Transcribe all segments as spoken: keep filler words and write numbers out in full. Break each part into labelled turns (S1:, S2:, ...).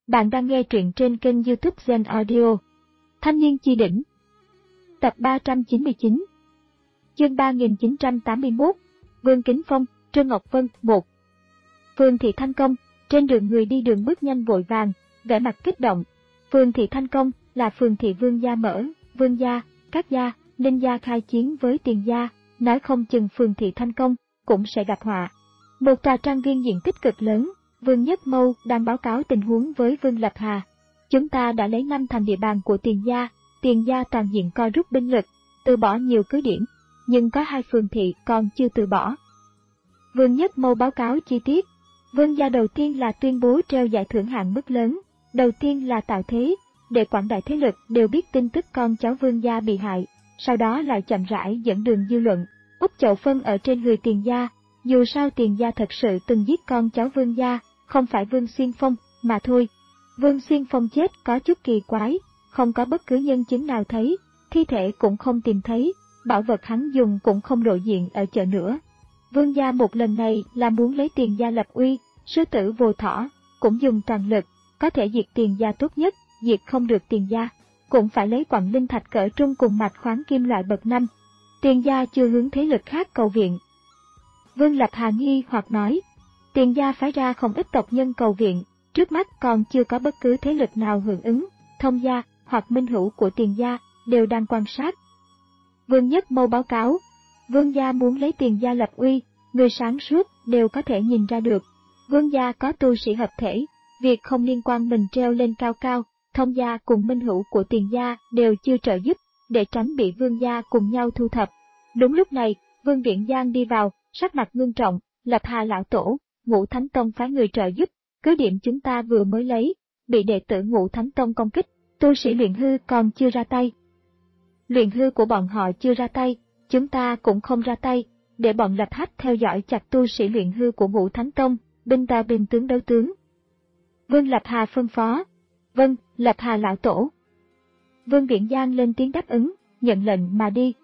S1: Bạn đang nghe truyện trên kênh YouTube Zen Audio. Thanh niên chi đỉnh. Tập ba trăm chín mươi chín. Chương ba nghìn chín trăm tám mươi mốt. Vương Kính Phong, Trương Ngọc Vân. một. Phường thị Thanh Công, trên đường người đi đường bước nhanh vội vàng, vẻ mặt kích động. Phường thị Thanh Công là phường thị Vương gia mở, Vương gia, các gia, Ninh gia khai chiến với Tiền gia, nói không chừng phường thị Thanh Công cũng sẽ gặp họa. Một tòa trang viên diện tích cực lớn. Vương Nhất Mâu đang báo cáo tình huống với Vương Lập Hà. Chúng ta đã lấy năm thành địa bàn của Tiền gia, Tiền gia toàn diện co rút binh lực, từ bỏ nhiều cứ điểm, nhưng có hai phường thị còn chưa từ bỏ. Vương Nhất Mâu báo cáo chi tiết. Vương gia đầu tiên là tuyên bố treo giải thưởng hạn mức lớn, đầu tiên là tạo thế, để quảng đại thế lực đều biết tin tức con cháu Vương gia bị hại, sau đó lại chậm rãi dẫn đường dư luận, úp chậu phân ở trên người Tiền gia. Dù sao Tiền gia thật sự từng giết con cháu Vương gia, không phải Vương Xuyên Phong, mà thôi. Vương Xuyên Phong chết có chút kỳ quái, không có bất cứ nhân chứng nào thấy, thi thể cũng không tìm thấy, bảo vật hắn dùng cũng không lộ diện ở chợ nữa. Vương gia một lần này là muốn lấy Tiền gia lập uy, sư tử vô thỏ, cũng dùng toàn lực, có thể diệt Tiền gia tốt nhất, diệt không được Tiền gia, cũng phải lấy quặng linh thạch cỡ trung cùng mạch khoáng kim loại bậc năm. Tiền gia chưa hướng thế lực khác cầu viện. Vương Lập Hà nghi hoặc nói, Tiền gia phái ra không ít tộc nhân cầu viện, trước mắt còn chưa có bất cứ thế lực nào hưởng ứng, thông gia hoặc minh hữu của Tiền gia đều đang quan sát. Vương Nhất Mâu báo cáo, Vương gia muốn lấy Tiền gia lập uy, người sáng suốt đều có thể nhìn ra được. Vương gia có tu sĩ hợp thể, việc không liên quan mình treo lên cao cao, thông gia cùng minh hữu của Tiền gia đều chưa trợ giúp, để tránh bị Vương gia cùng nhau thu thập. Đúng lúc này, Vương Viễn Giang đi vào, sắc mặt ngưng trọng, Lập Hà lão tổ, Ngũ Thánh Tông phái người trợ giúp, cứ điểm chúng ta vừa mới lấy, bị đệ tử Ngũ Thánh Tông công kích, tu sĩ luyện hư còn chưa ra tay. Luyện hư của bọn họ chưa ra tay, chúng ta cũng không ra tay, để bọn Lập Hách theo dõi chặt tu sĩ luyện hư của Ngũ Thánh Tông, binh ta binh tướng đấu tướng. Vương Lập Hà phân phó, vâng, Lập Hà lão tổ. Vương Viễn Giang lên tiếng đáp ứng, nhận lệnh mà đi.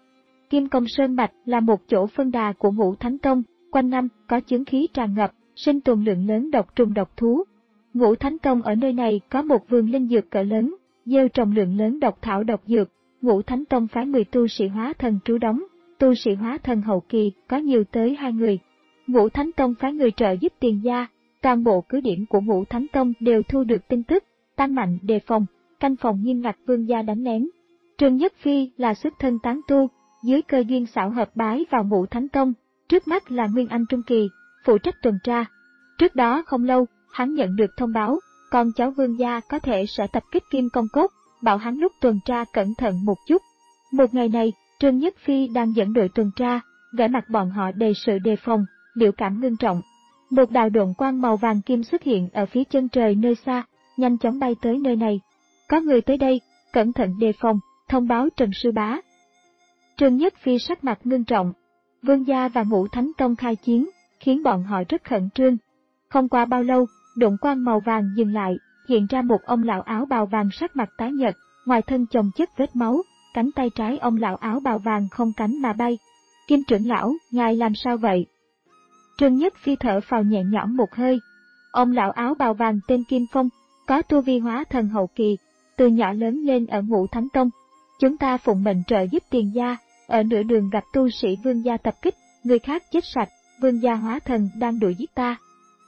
S1: Kim Công Sơn Mạch là một chỗ phân đà của Ngũ Thánh Tông, quanh năm có chướng khí tràn ngập, sinh tồn lượng lớn độc trùng độc thú. Ngũ Thánh Tông ở nơi này có một vườn linh dược cỡ lớn, gieo trồng lượng lớn độc thảo độc dược. Ngũ Thánh Tông phái mười tu sĩ hóa thần trú đóng, tu sĩ hóa thần hậu kỳ có nhiều tới hai người. Ngũ Thánh Tông phái người trợ giúp Tiền gia, toàn bộ cứ điểm của Ngũ Thánh Tông đều thu được tin tức, tăng mạnh đề phòng, canh phòng nghiêm ngặt Vương gia đánh lén. Trương Nhất Phi là xuất thân tán tu, dưới cơ duyên xảo hợp bái vào Ngũ Thánh Tông, trước mắt là Nguyên Anh Trung Kỳ, phụ trách tuần tra. Trước đó không lâu, hắn nhận được thông báo, con cháu Vương gia có thể sẽ tập kích Kim Công Cốt, bảo hắn lúc tuần tra cẩn thận một chút. Một ngày này, Trương Nhất Phi đang dẫn đội tuần tra, vẻ mặt bọn họ đầy sự đề phòng, biểu cảm ngưng trọng. Một đạo độn quang màu vàng kim xuất hiện ở phía chân trời nơi xa, nhanh chóng bay tới nơi này. Có người tới đây, cẩn thận đề phòng, thông báo Trần Sư Bá. Trương Nhất Phi sắc mặt ngưng trọng. Vương gia và Ngũ Thánh Tông khai chiến, khiến bọn họ rất khẩn trương. Không qua bao lâu, độn quang màu vàng dừng lại, hiện ra một ông lão áo bào vàng sắc mặt tái nhợt, ngoài thân chồng chất vết máu, cánh tay trái ông lão áo bào vàng không cánh mà bay. Kim trưởng lão, ngài làm sao vậy? Trương Nhất Phi thở phào nhẹ nhõm một hơi. Ông lão áo bào vàng tên Kim Phong, có tu vi hóa thần hậu kỳ, từ nhỏ lớn lên ở Ngũ Thánh Tông. Chúng ta phụng mệnh trợ giúp Tiền gia, ở nửa đường gặp tu sĩ Vương gia tập kích, người khác chết sạch, Vương gia hóa thần đang đuổi giết ta.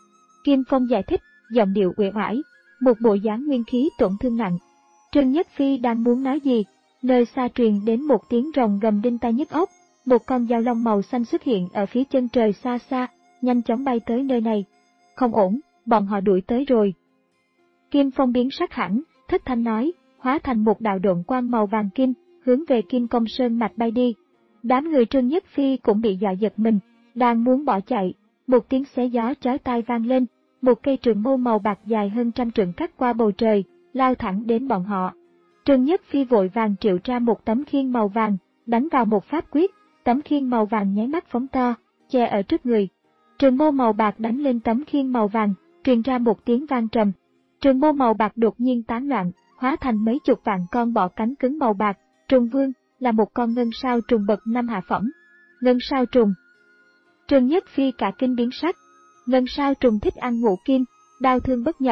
S1: Kim Phong giải thích, giọng điệu uể oải, một bộ dáng nguyên khí tổn thương nặng. Trương Nhất Phi đang muốn nói gì, nơi xa truyền đến một tiếng rồng gầm đinh tai nhức óc, một con dao long màu xanh xuất hiện ở phía chân trời xa xa, nhanh chóng bay tới nơi này. Không ổn, bọn họ đuổi tới rồi. Kim Phong biến sắc hẳn, thất thanh nói, hóa thành một đạo độn quang màu vàng kim, hướng về Kim Công Sơn Mạch bay đi. Đám người Trương Nhất Phi cũng bị dọa giật mình, đang muốn bỏ chạy, một tiếng xé gió chói tai vang lên, một cây trường mâu màu bạc dài hơn trăm trượng cắt qua bầu trời, lao thẳng đến bọn họ. Trương Nhất Phi vội vàng triệu ra một tấm khiên màu vàng, đánh vào một pháp quyết, tấm khiên màu vàng nháy mắt phóng to, che ở trước người. Trường mâu màu bạc đánh lên tấm khiên màu vàng, truyền ra một tiếng vang trầm. Trường mâu màu bạc đột nhiên tán loạn, hóa thành mấy chục vạn con bọ cánh cứng màu bạc. Trùng Vương là một con ngân sao trùng bậc năm hạ phẩm. Ngân sao trùng. Trương Nhất Phi cả kinh biến sắc. Ngân sao trùng thích ăn ngũ kim, đao thương bất nhập,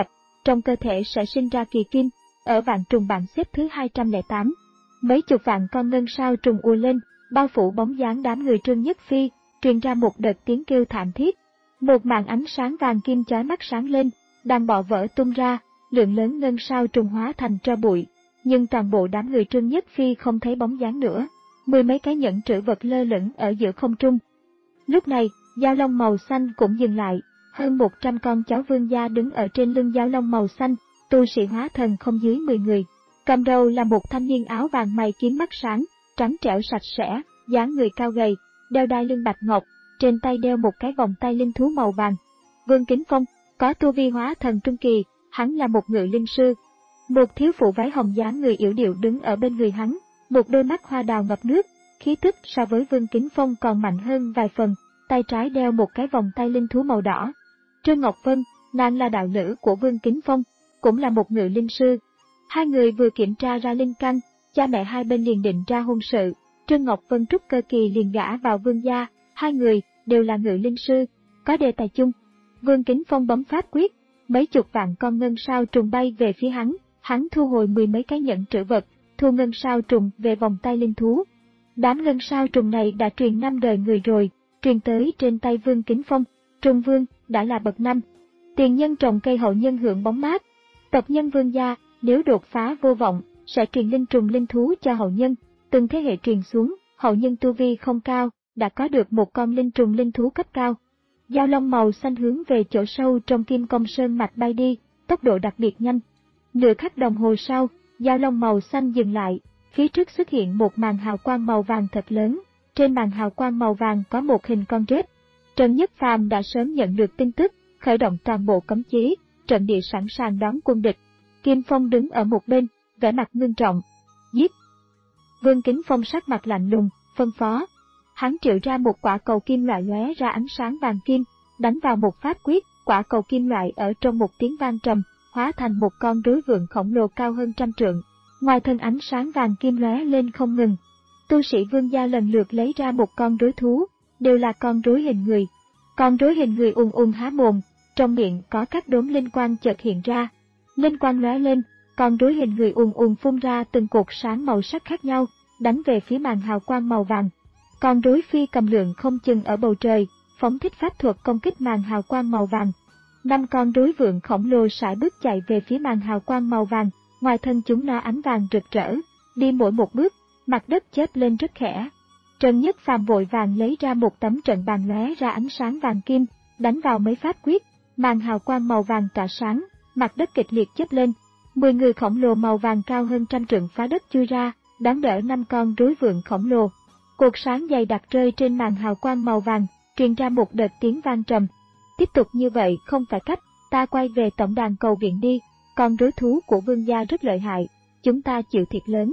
S1: trong cơ thể sẽ sinh ra kỳ kim, ở vạn trùng bảng xếp thứ hai trăm lẻ tám. Mấy chục vạn con ngân sao trùng ùa lên, bao phủ bóng dáng đám người Trương Nhất Phi, truyền ra một đợt tiếng kêu thảm thiết. Một màn ánh sáng vàng kim chói mắt sáng lên, đàn bọ vỡ tung ra, lượng lớn ngân sao trùng hóa thành tro bụi, nhưng toàn bộ đám người Trương Nhất Phi không thấy bóng dáng nữa. Mười mấy cái nhẫn trữ vật lơ lửng ở giữa không trung. Lúc này, dao long màu xanh cũng dừng lại, hơn một trăm con cháu vương gia đứng ở trên lưng dao long màu xanh, tu sĩ hóa thần không dưới mười người. Cầm đầu là một thanh niên áo vàng mày kiếm mắt sáng, trắng trẻo sạch sẽ, dáng người cao gầy, đeo đai lưng bạch ngọc, trên tay đeo một cái vòng tay linh thú màu vàng. Vương Kính Phong có tu vi hóa thần trung kỳ, hắn là một ngự linh sư. Một thiếu phụ váy hồng dáng người yểu điệu đứng ở bên người hắn, một đôi mắt hoa đào ngập nước, khí tức so với Vương Kính Phong còn mạnh hơn vài phần, tay trái đeo một cái vòng tay linh thú màu đỏ. Trương Ngọc Vân, nàng là đạo lữ của Vương Kính Phong, cũng là một ngự linh sư. Hai người vừa kiểm tra ra linh căn, cha mẹ hai bên liền định ra hôn sự. Trương Ngọc Vân trúc cơ kỳ liền gả vào vương gia, hai người đều là ngự linh sư, có đề tài chung. Vương Kính Phong bấm pháp quyết, mấy chục vạn con ngân sao trùng bay về phía hắn, hắn thu hồi mười mấy cái nhẫn trữ vật, thu ngân sao trùng về vòng tay linh thú. Đám ngân sao trùng này đã truyền năm đời người rồi, truyền tới trên tay Vương Kính Phong, Trùng Vương đã là bậc năm. Tiền nhân trồng cây hậu nhân hưởng bóng mát. Tộc nhân vương gia nếu đột phá vô vọng sẽ truyền linh trùng linh thú cho hậu nhân, từng thế hệ truyền xuống, hậu nhân tu vi không cao đã có được một con linh trùng linh thú cấp cao. Dao long màu xanh hướng về chỗ sâu trong Kim Công Sơn mạch bay đi, tốc độ đặc biệt nhanh. Nửa khắc đồng hồ sau, dao long màu xanh dừng lại, phía trước xuất hiện một màn hào quang màu vàng thật lớn, trên màn hào quang màu vàng có một hình con rết. Trần Nhất Phàm đã sớm nhận được tin tức, khởi động toàn bộ cấm chế, trận địa sẵn sàng đón quân địch. Kim Phong đứng ở một bên, vẻ mặt ngưng trọng. Giết! Vương Kính Phong sắc mặt lạnh lùng, phân phó. Hắn triệu ra một quả cầu kim loại lóe ra ánh sáng vàng kim, đánh vào một pháp quyết, quả cầu kim loại ở trong một tiếng vang trầm, hóa thành một con rối vượn khổng lồ cao hơn trăm trượng. Ngoài thân ánh sáng vàng kim lóe lên không ngừng. Tu sĩ vương gia lần lượt lấy ra một con rối thú, đều là con rối hình người. Con rối hình người ùn ùn há mồm, trong miệng có các đốm linh quang chợt hiện ra. Linh quang lóe lên, con rối hình người ùn ùn phun ra từng cột sáng màu sắc khác nhau, đánh về phía màn hào quang màu vàng. Con rối phi cầm lượng không chừng ở bầu trời, phóng thích pháp thuật công kích màn hào quang màu vàng. Năm con rối vượn khổng lồ sải bước chạy về phía màn hào quang màu vàng, ngoài thân chúng nó ánh vàng rực rỡ, đi mỗi một bước, mặt đất chớp lên rất khẽ. Trần Nhất Phàm vội vàng lấy ra một tấm trận bàn lóe ra ánh sáng vàng kim, đánh vào mấy pháp quyết, màn hào quang màu vàng tỏa sáng, mặt đất kịch liệt chớp lên. Mười người khổng lồ màu vàng cao hơn trăm trượng phá đất chui ra, đón đỡ năm con rối vượn khổng lồ. Cột sáng dày đặc rơi trên màn hào quang màu vàng, truyền ra một đợt tiếng vang trầm. Tiếp tục như vậy không phải cách, ta quay về tổng đàn cầu viện đi, con rối thú của vương gia rất lợi hại, chúng ta chịu thiệt lớn.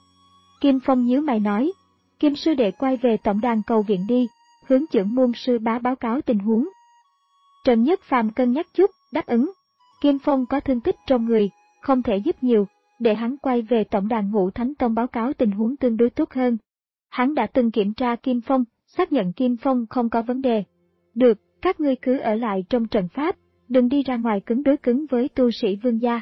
S1: Kim Phong nhíu mày nói, Kim sư đệ quay về tổng đàn cầu viện đi, hướng trưởng môn sư bá báo cáo tình huống. Trần Nhất Phàm cân nhắc chút, đáp ứng. Kim Phong có thương tích trong người, không thể giúp nhiều, để hắn quay về tổng đàn Ngũ Thánh Tông báo cáo tình huống tương đối tốt hơn. Hắn đã từng kiểm tra Kim Phong, xác nhận Kim Phong không có vấn đề. Được, các ngươi cứ ở lại trong trận pháp, đừng đi ra ngoài cứng đối cứng với tu sĩ vương gia.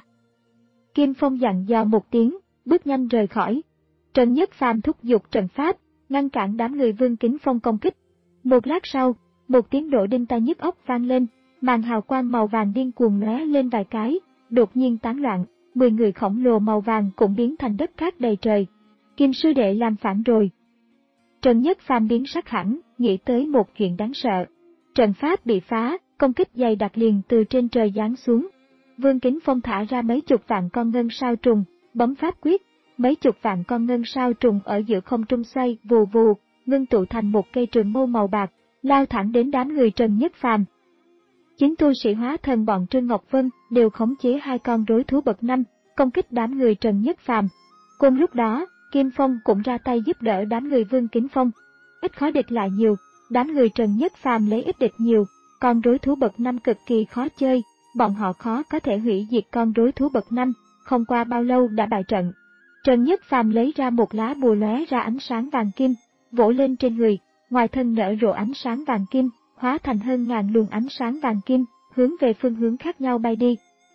S1: Kim Phong dặn dò một tiếng, bước nhanh rời khỏi. Trần Nhất Phàm thúc giục trận pháp, ngăn cản đám người Vương Kính Phong công kích. Một lát sau, một tiếng nổ đinh tai nhức óc vang lên, màn hào quang màu vàng điên cuồng lóe lên vài cái, đột nhiên tán loạn, mười người khổng lồ màu vàng cũng biến thành đất cát đầy trời. Kim sư đệ làm phản rồi. Trần Nhất Phàm biến sắc hẳn, nghĩ tới một chuyện đáng sợ. Trận pháp bị phá, công kích dày đặc liền từ trên trời giáng xuống. Vương Kính Phong thả ra mấy chục vạn con ngân sao trùng, bấm pháp quyết, mấy chục vạn con ngân sao trùng ở giữa không trung xoay vù vù, ngưng tụ thành một cây trường mâu màu bạc, lao thẳng đến đám người Trần Nhất Phàm. Chính tu sĩ hóa thần bọn Trương Ngọc Vân đều khống chế hai con rối thú bậc năm, công kích đám người Trần Nhất Phàm. Cùng lúc đó, Kim Phong cũng ra tay giúp đỡ đám người Vương Kính Phong. Ít khó địch lại nhiều, đám người Trần Nhất Phàm lấy ít địch nhiều, con rối thú bậc năm cực kỳ khó chơi, bọn họ khó có thể hủy diệt con rối thú bậc năm, không qua bao lâu đã bại trận. Trần Nhất Phàm lấy ra một lá bùa lóe ra ánh sáng vàng kim, vỗ lên trên người, ngoài thân nở rộ ánh sáng vàng kim, hóa thành hơn ngàn luồng ánh sáng vàng kim, hướng về phương hướng khác nhau bay đi.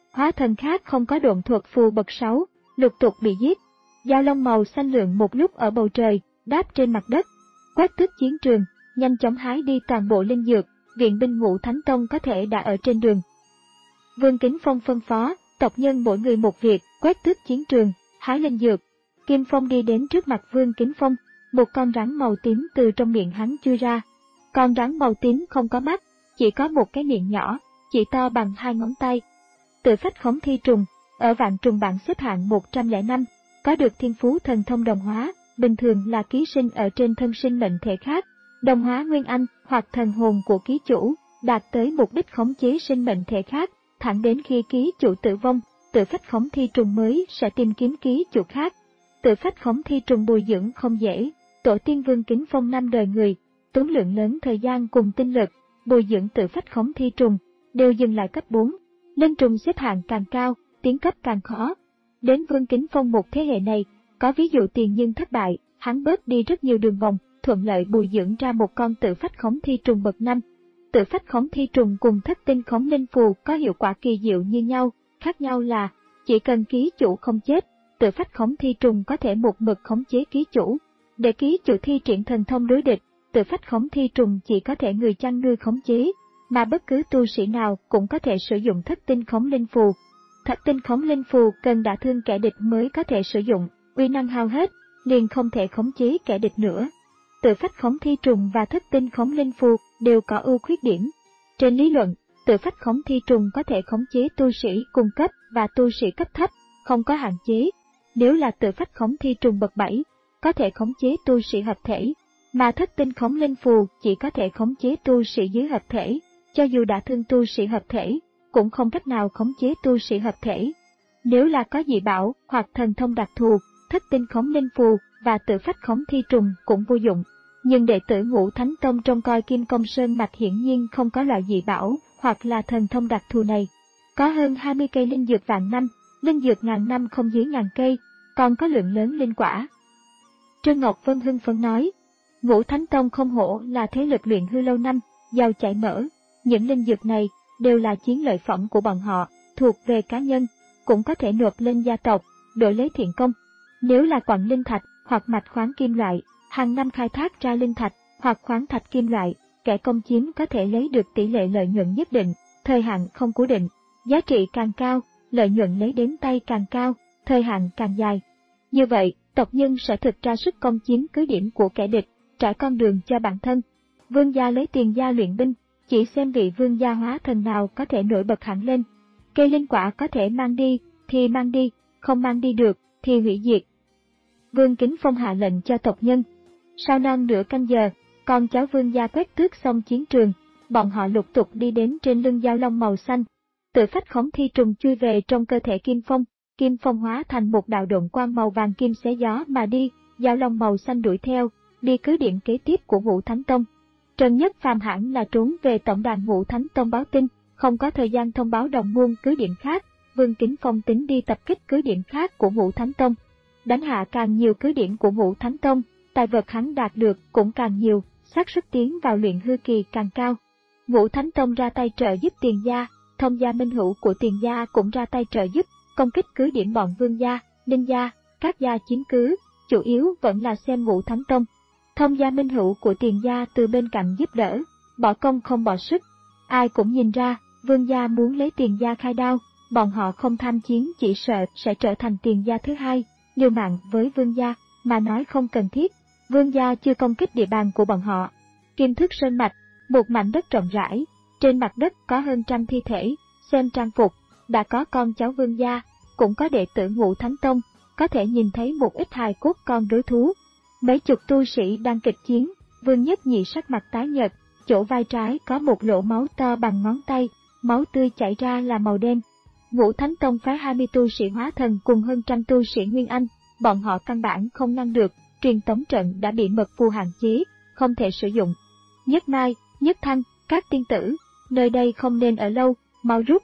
S1: Hóa thần khác không có độn thuật phù bậc sáu, lục tục bị giết. Dao long màu xanh lượn một lúc ở bầu trời, đáp trên mặt đất. Quét tước chiến trường, nhanh chóng hái đi toàn bộ linh dược, viện binh Ngũ Thánh Tông có thể đã ở trên đường. Vương Kính Phong phân phó, tộc nhân mỗi người một việc, quét tước chiến trường, hái linh dược. Kim Phong đi đến trước mặt Vương Kính Phong, một con rắn màu tím từ trong miệng hắn chui ra. Con rắn màu tím không có mắt, chỉ có một cái miệng nhỏ, chỉ to bằng hai ngón tay. Tự phách khống thi trùng, ở vạn trùng bảng xếp hạng một trăm lẻ năm, có được thiên phú thần thông đồng hóa, bình thường là ký sinh ở trên thân sinh mệnh thể khác. Đồng hóa nguyên anh hoặc thần hồn của ký chủ, đạt tới mục đích khống chế sinh mệnh thể khác, thẳng đến khi ký chủ tử vong, tự phách khống thi trùng mới sẽ tìm kiếm ký chủ khác. Tự phách khống thi trùng bồi dưỡng không dễ, tổ tiên Vương Kính Phong năm đời người, tốn lượng lớn thời gian cùng tinh lực, bồi dưỡng tự phách khống thi trùng, đều dừng lại cấp bốn. Linh trùng xếp hạng càng cao, tiến cấp càng khó. Đến Vương Kính Phong một thế hệ này, có ví dụ tiền nhưng thất bại, hắn bớt đi rất nhiều đường vòng, thuận lợi bồi dưỡng ra một con tự phách khống thi trùng bậc năm. Tự phách khống thi trùng cùng thất tinh khống linh phù có hiệu quả kỳ diệu như nhau, khác nhau là, chỉ cần ký chủ không chết, tự phách khống thi trùng có thể một mực khống chế ký chủ. Để ký chủ thi triển thần thông đối địch, tự phách khống thi trùng chỉ có thể người chăn nuôi khống chế, mà bất cứ tu sĩ nào cũng có thể sử dụng thất tinh khống linh phù. Thất tinh khống linh phù cần đả thương kẻ địch mới có thể sử dụng, uy năng hao hết, liền không thể khống chế kẻ địch nữa. Tự phách khống thi trùng và thất tinh khống linh phù đều có ưu khuyết điểm. Trên lý luận, tự phách khống thi trùng có thể khống chế tu sĩ cùng cấp và tu sĩ cấp thấp, không có hạn chế. Nếu là tự phách khống thi trùng bậc bảy, có thể khống chế tu sĩ hợp thể, mà thất tinh khống linh phù chỉ có thể khống chế tu sĩ dưới hợp thể, cho dù đã thương tu sĩ hợp thể, cũng không cách nào khống chế tu sĩ hợp thể. Nếu là có dị bảo hoặc thần thông đặc thù, thất tinh khống linh phù và tự phách khống thi trùng cũng vô dụng. Nhưng đệ tử Ngũ Thánh Tông trông coi Kim Công Sơn Mạch hiển nhiên không có loại dị bảo hoặc là thần thông đặc thù này. Có hơn hai mươi cây linh dược vạn năm, linh dược ngàn năm không dưới ngàn cây, còn có lượng lớn linh quả. Trương Ngọc Vân hưng phấn nói, Ngũ Thánh Tông không hổ là thế lực luyện hư lâu năm, giàu chảy mỡ. Những linh dược này đều là chiến lợi phẩm của bọn họ, thuộc về cá nhân, cũng có thể nộp lên gia tộc, đổi lấy thiện công. Nếu là quặng linh thạch hoặc mạch khoáng kim loại, hàng năm khai thác ra linh thạch hoặc khoáng thạch kim loại, kẻ công chiếm có thể lấy được tỷ lệ lợi nhuận nhất định, thời hạn không cố định, giá trị càng cao, lợi nhuận lấy đến tay càng cao, thời hạn càng dài. Như vậy, tộc nhân sẽ thực ra sức công chiếm cứ điểm của kẻ địch, trải con đường cho bản thân. Vương gia lấy tiền gia luyện binh, chỉ xem vị vương gia hóa thần nào có thể nổi bật hẳn lên. Cây linh quả có thể mang đi, thì mang đi, không mang đi được, thì hủy diệt. Vương Kính Phong hạ lệnh cho tộc nhân. Sau non nửa canh giờ, con cháu vương gia quét tước xong chiến trường, bọn họ lục tục đi đến trên lưng dao long màu xanh. Tự phách khống thi trùng chui về trong cơ thể Kim Phong, Kim Phong hóa thành một đạo độn quang màu vàng kim xé gió mà đi, dao long màu xanh đuổi theo, đi cứ điểm kế tiếp của Ngũ Thánh Tông. Trần Nhất Phàm hẳn là trốn về tổng đàn Ngũ Thánh Tông báo tin, không có thời gian thông báo đồng môn cứ điểm khác. Vương Kính Phong tính đi tập kích cứ điểm khác của Ngũ Thánh Tông. Đánh hạ càng nhiều cứ điểm của Ngũ Thánh Tông, tài vật hắn đạt được cũng càng nhiều, xác suất tiến vào luyện hư kỳ càng cao. Ngũ Thánh Tông ra tay trợ giúp Tiền gia, Thông gia minh hữu của Tiền gia cũng ra tay trợ giúp, công kích cứ điểm bọn Vương gia, Ninh gia, các gia chiếm cứ, chủ yếu vẫn là xem Ngũ Thánh Tông. Thông gia minh hữu của Tiền gia từ bên cạnh giúp đỡ, bỏ công không bỏ sức. Ai cũng nhìn ra, Vương gia muốn lấy Tiền gia khai đao, bọn họ không tham chiến chỉ sợ sẽ trở thành Tiền gia thứ hai, liều mạng với Vương gia, mà nói không cần thiết. Vương gia chưa công kích địa bàn của bọn họ. Kim Thức Sơn Mạch, một mảnh đất rộng rãi, trên mặt đất có hơn trăm thi thể, xem trang phục, đã có con cháu Vương gia, cũng có đệ tử Ngũ Thánh Tông, có thể nhìn thấy một ít hài cốt con đối thú. Mấy chục tu sĩ đang kịch chiến, Vương Nhất Nhị sắc mặt tái nhợt, chỗ vai trái có một lỗ máu to bằng ngón tay, máu tươi chảy ra là màu đen. Ngũ Thánh Tông phái hai mươi tu sĩ hóa thần cùng hơn trăm tu sĩ Nguyên Anh, bọn họ căn bản không ngăn được, truyền tống trận đã bị mật phù hạn chế, không thể sử dụng. Nhất Mai, Nhất Thanh, các tiên tử, nơi đây không nên ở lâu, mau rút.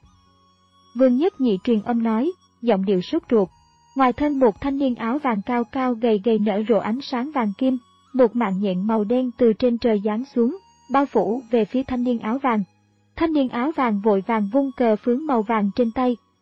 S1: Vương Nhất Nhị truyền âm nói, giọng điệu sốt ruột. Ngoài thân một thanh niên áo vàng cao cao gầy gầy nở rộ ánh sáng vàng kim, một mạng nhện màu đen từ trên trời giáng xuống, bao phủ về phía thanh niên áo vàng. Thanh niên áo vàng vội vàng vung cờ phướng màu vàng trên tay,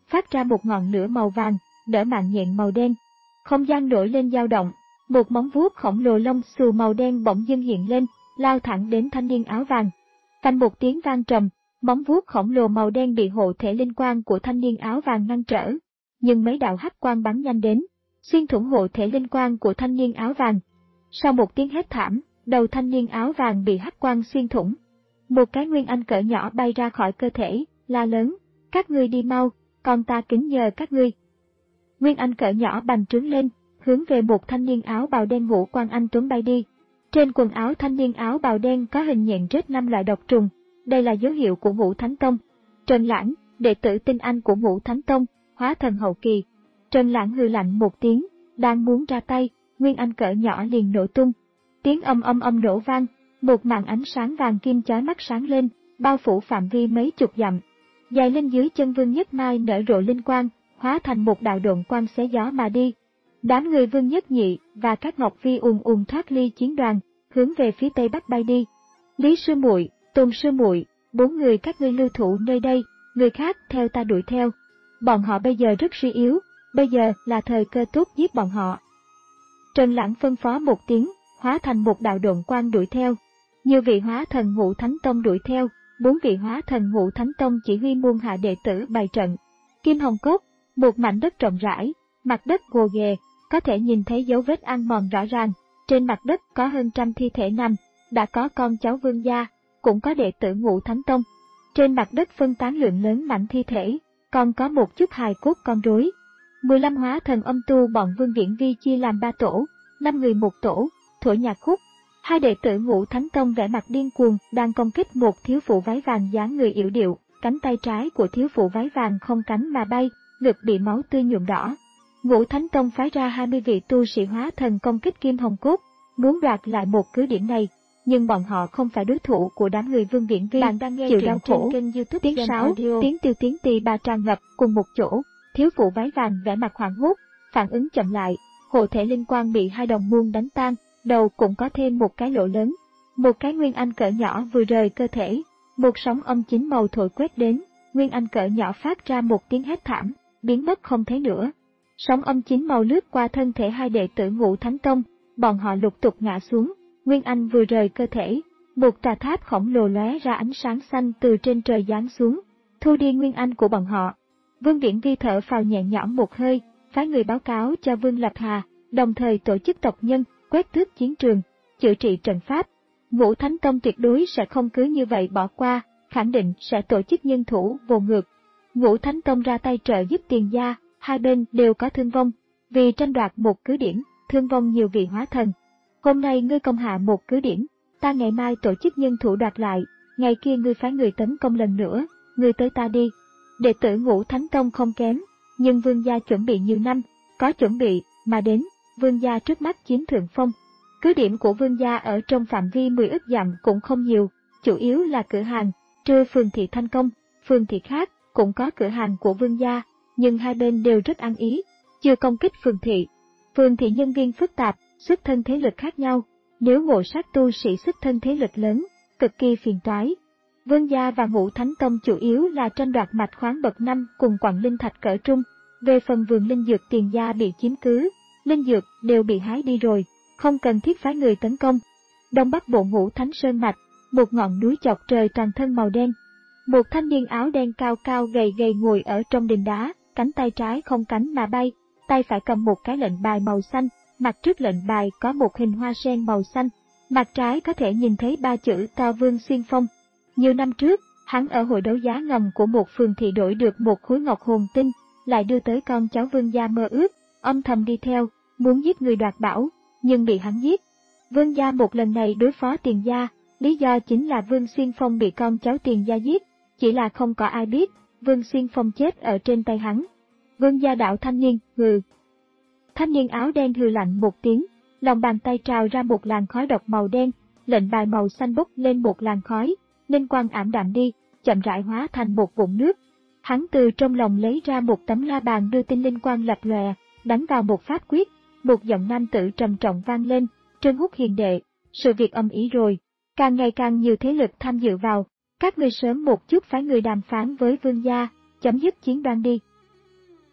S1: phát ra một ngọn lửa màu vàng, đỡ mạng nhện màu đen. Không gian nổi lên dao động, một móng vuốt khổng lồ lông xù màu đen bỗng dưng hiện lên, lao thẳng đến thanh niên áo vàng. Phanh một tiếng vang trầm, móng vuốt khổng lồ màu đen bị hộ thể linh quang của thanh niên áo vàng ngăn trở, nhưng mấy đạo hắc quang bắn nhanh đến, xuyên thủng hộ thể linh quang của thanh niên áo vàng. Sau một tiếng hét thảm, đầu thanh niên áo vàng bị hắc quang xuyên thủng. Một cái nguyên anh cỡ nhỏ bay ra khỏi cơ thể, la lớn, các ngươi đi mau, còn ta kính nhờ các ngươi. Nguyên anh cỡ nhỏ bành trướng lên, hướng về một thanh niên áo bào đen ngũ quan anh tuấn bay đi. Trên quần áo thanh niên áo bào đen có hình nhện rết năm loại độc trùng, đây là dấu hiệu của Ngũ Thánh Tông. Trần Lãng, đệ tử tinh anh của Ngũ Thánh Tông, hóa thần hậu kỳ. Trần Lãng hừ lạnh một tiếng, đang muốn ra tay, nguyên anh cỡ nhỏ liền nổ tung. Tiếng âm âm âm nổ vang, một màn ánh sáng vàng kim chói mắt sáng lên, bao phủ phạm vi mấy chục dặm. Dài lên dưới chân Vương Nhất Mai nở rộ linh quang, hóa thành một đạo độn quang xé gió mà đi. Đám người Vương Nhất Nhị và các Ngọc Phi ùn ùn thoát ly chiến đoàn, hướng về phía tây bắc bay đi. Lý Sư Muội, Tôn Sư Muội, bốn người các ngươi lưu thủ nơi đây, người khác theo ta đuổi theo. Bọn họ bây giờ rất suy yếu, bây giờ là thời cơ tốt giết bọn họ. Trần Lãng phân phó một tiếng, hóa thành một đạo độn quang đuổi theo. Nhiều vị hóa thần Ngũ Thánh Tông đuổi theo, bốn vị hóa thần Ngũ Thánh Tông chỉ huy muôn hạ đệ tử bày trận. Kim Hồng Cốt, một mảnh đất rộng rãi, mặt đất gồ ghề, có thể nhìn thấy dấu vết ăn mòn rõ ràng. Trên mặt đất có hơn trăm thi thể nằm, đã có con cháu Vương gia, cũng có đệ tử Ngũ Thánh Tông. Trên mặt đất phân tán lượng lớn mảnh thi thể, còn có một chút hài cốt con rối. mười lăm hóa thần âm tu bọn Vương Viễn Vi chia làm ba tổ, năm người một tổ, thổi nhạc khúc. Hai đệ tử Ngũ Thánh Tông vẻ mặt điên cuồng đang công kích một thiếu phụ váy vàng dáng người yểu điệu, cánh tay trái của thiếu phụ váy vàng không cánh mà bay, ngực bị máu tươi nhuộm đỏ. Ngũ Thánh Tông phái ra hai mươi vị tu sĩ hóa thần công kích Kim Hồng Cốt, muốn đoạt lại một cứ điểm này, nhưng bọn họ không phải đối thủ của đám người Vương Viễn Vi. Bạn đang nghe chịu đau khổ. Kênh YouTube tiếng sáo, tiếng tiêu tiếng tì bà tràn ngập cùng một chỗ. Thiếu phụ váy vàng vẻ mặt hoảng hốt, phản ứng chậm lại, hộ thể linh quang bị hai đồng môn đánh tan, đầu cũng có thêm một cái lỗ lớn. Một cái nguyên anh cỡ nhỏ vừa rời cơ thể, một sóng âm chín màu thổi quét đến, nguyên anh cỡ nhỏ phát ra một tiếng hét thảm, biến mất không thấy nữa. Sóng âm chín màu lướt qua thân thể hai đệ tử Ngũ Thánh Tông, bọn họ lục tục ngã xuống. Nguyên anh vừa rời cơ thể, một tòa tháp khổng lồ lóe ra ánh sáng xanh từ trên trời giáng xuống, thu đi nguyên anh của bọn họ. Vương Viễn Vi thở phào nhẹ nhõm một hơi, phái người báo cáo cho Vương Lập Hà, đồng thời tổ chức tộc nhân, quét tước chiến trường, chữa trị trận pháp. Ngũ Thánh Tông tuyệt đối sẽ không cứ như vậy bỏ qua, khẳng định sẽ tổ chức nhân thủ vô ngược. Ngũ Thánh Tông ra tay trợ giúp Tiền gia, hai bên đều có thương vong, vì tranh đoạt một cứ điểm, thương vong nhiều vị hóa thần. Hôm nay ngươi công hạ một cứ điểm, ta ngày mai tổ chức nhân thủ đoạt lại, ngày kia ngươi phái người tấn công lần nữa, ngươi tới ta đi. Đệ tử Ngũ Thánh Tông không kém, nhưng Vương gia chuẩn bị nhiều năm, có chuẩn bị, mà đến, Vương gia trước mắt chiếm thượng phong. Cứ điểm của Vương gia ở trong phạm vi mười ức dặm cũng không nhiều, chủ yếu là cửa hàng, trừ phường thị Thanh Công, phường thị khác cũng có cửa hàng của Vương gia, nhưng hai bên đều rất ăn ý, chưa công kích phường thị. Phường thị nhân viên phức tạp, xuất thân thế lực khác nhau, nếu ngộ sát tu sĩ xuất thân thế lực lớn, cực kỳ phiền toái. Vương gia và Ngũ Thánh Tông chủ yếu là tranh đoạt mạch khoáng bậc năm cùng quặng linh thạch cỡ trung. Về phần vườn linh dược Tiền gia bị chiếm cứ, linh dược đều bị hái đi rồi, không cần thiết phái người tấn công. Đông bắc bộ Ngũ Thánh Sơn mạch, một ngọn núi chọc trời toàn thân màu đen. Một thanh niên áo đen cao cao gầy gầy ngồi ở trong đình đá, cánh tay trái không cánh mà bay, tay phải cầm một cái lệnh bài màu xanh, mặt trước lệnh bài có một hình hoa sen màu xanh, mặt trái có thể nhìn thấy ba chữ To Vương Xuyên Phong. Nhiều năm trước, hắn ở hội đấu giá ngầm của một phường thị đổi được một khối ngọc hồn tinh, lại đưa tới con cháu Vương gia mơ ước, âm thầm đi theo, muốn giết người đoạt bảo, nhưng bị hắn giết. Vương gia một lần này đối phó Tiền gia, lý do chính là Vương Xuyên Phong bị con cháu Tiền gia giết, chỉ là không có ai biết, Vương Xuyên Phong chết ở trên tay hắn. Vương gia đạo thanh niên, hừ. Thanh niên áo đen hừ lạnh một tiếng, lòng bàn tay trào ra một làn khói độc màu đen, lệnh bài màu xanh bốc lên một làn khói, linh quang ảm đạm đi, chậm rãi hóa thành một vũng nước. Hắn từ trong lòng lấy ra một tấm la bàn đưa tin linh quang lập lòe, đánh vào một pháp quyết, một giọng nam tử trầm trọng vang lên, Trương Húc hiền đệ, sự việc âm ỉ rồi, càng ngày càng nhiều thế lực tham dự vào, các ngươi sớm một chút phái người đàm phán với Vương gia, chấm dứt chiến đoan đi.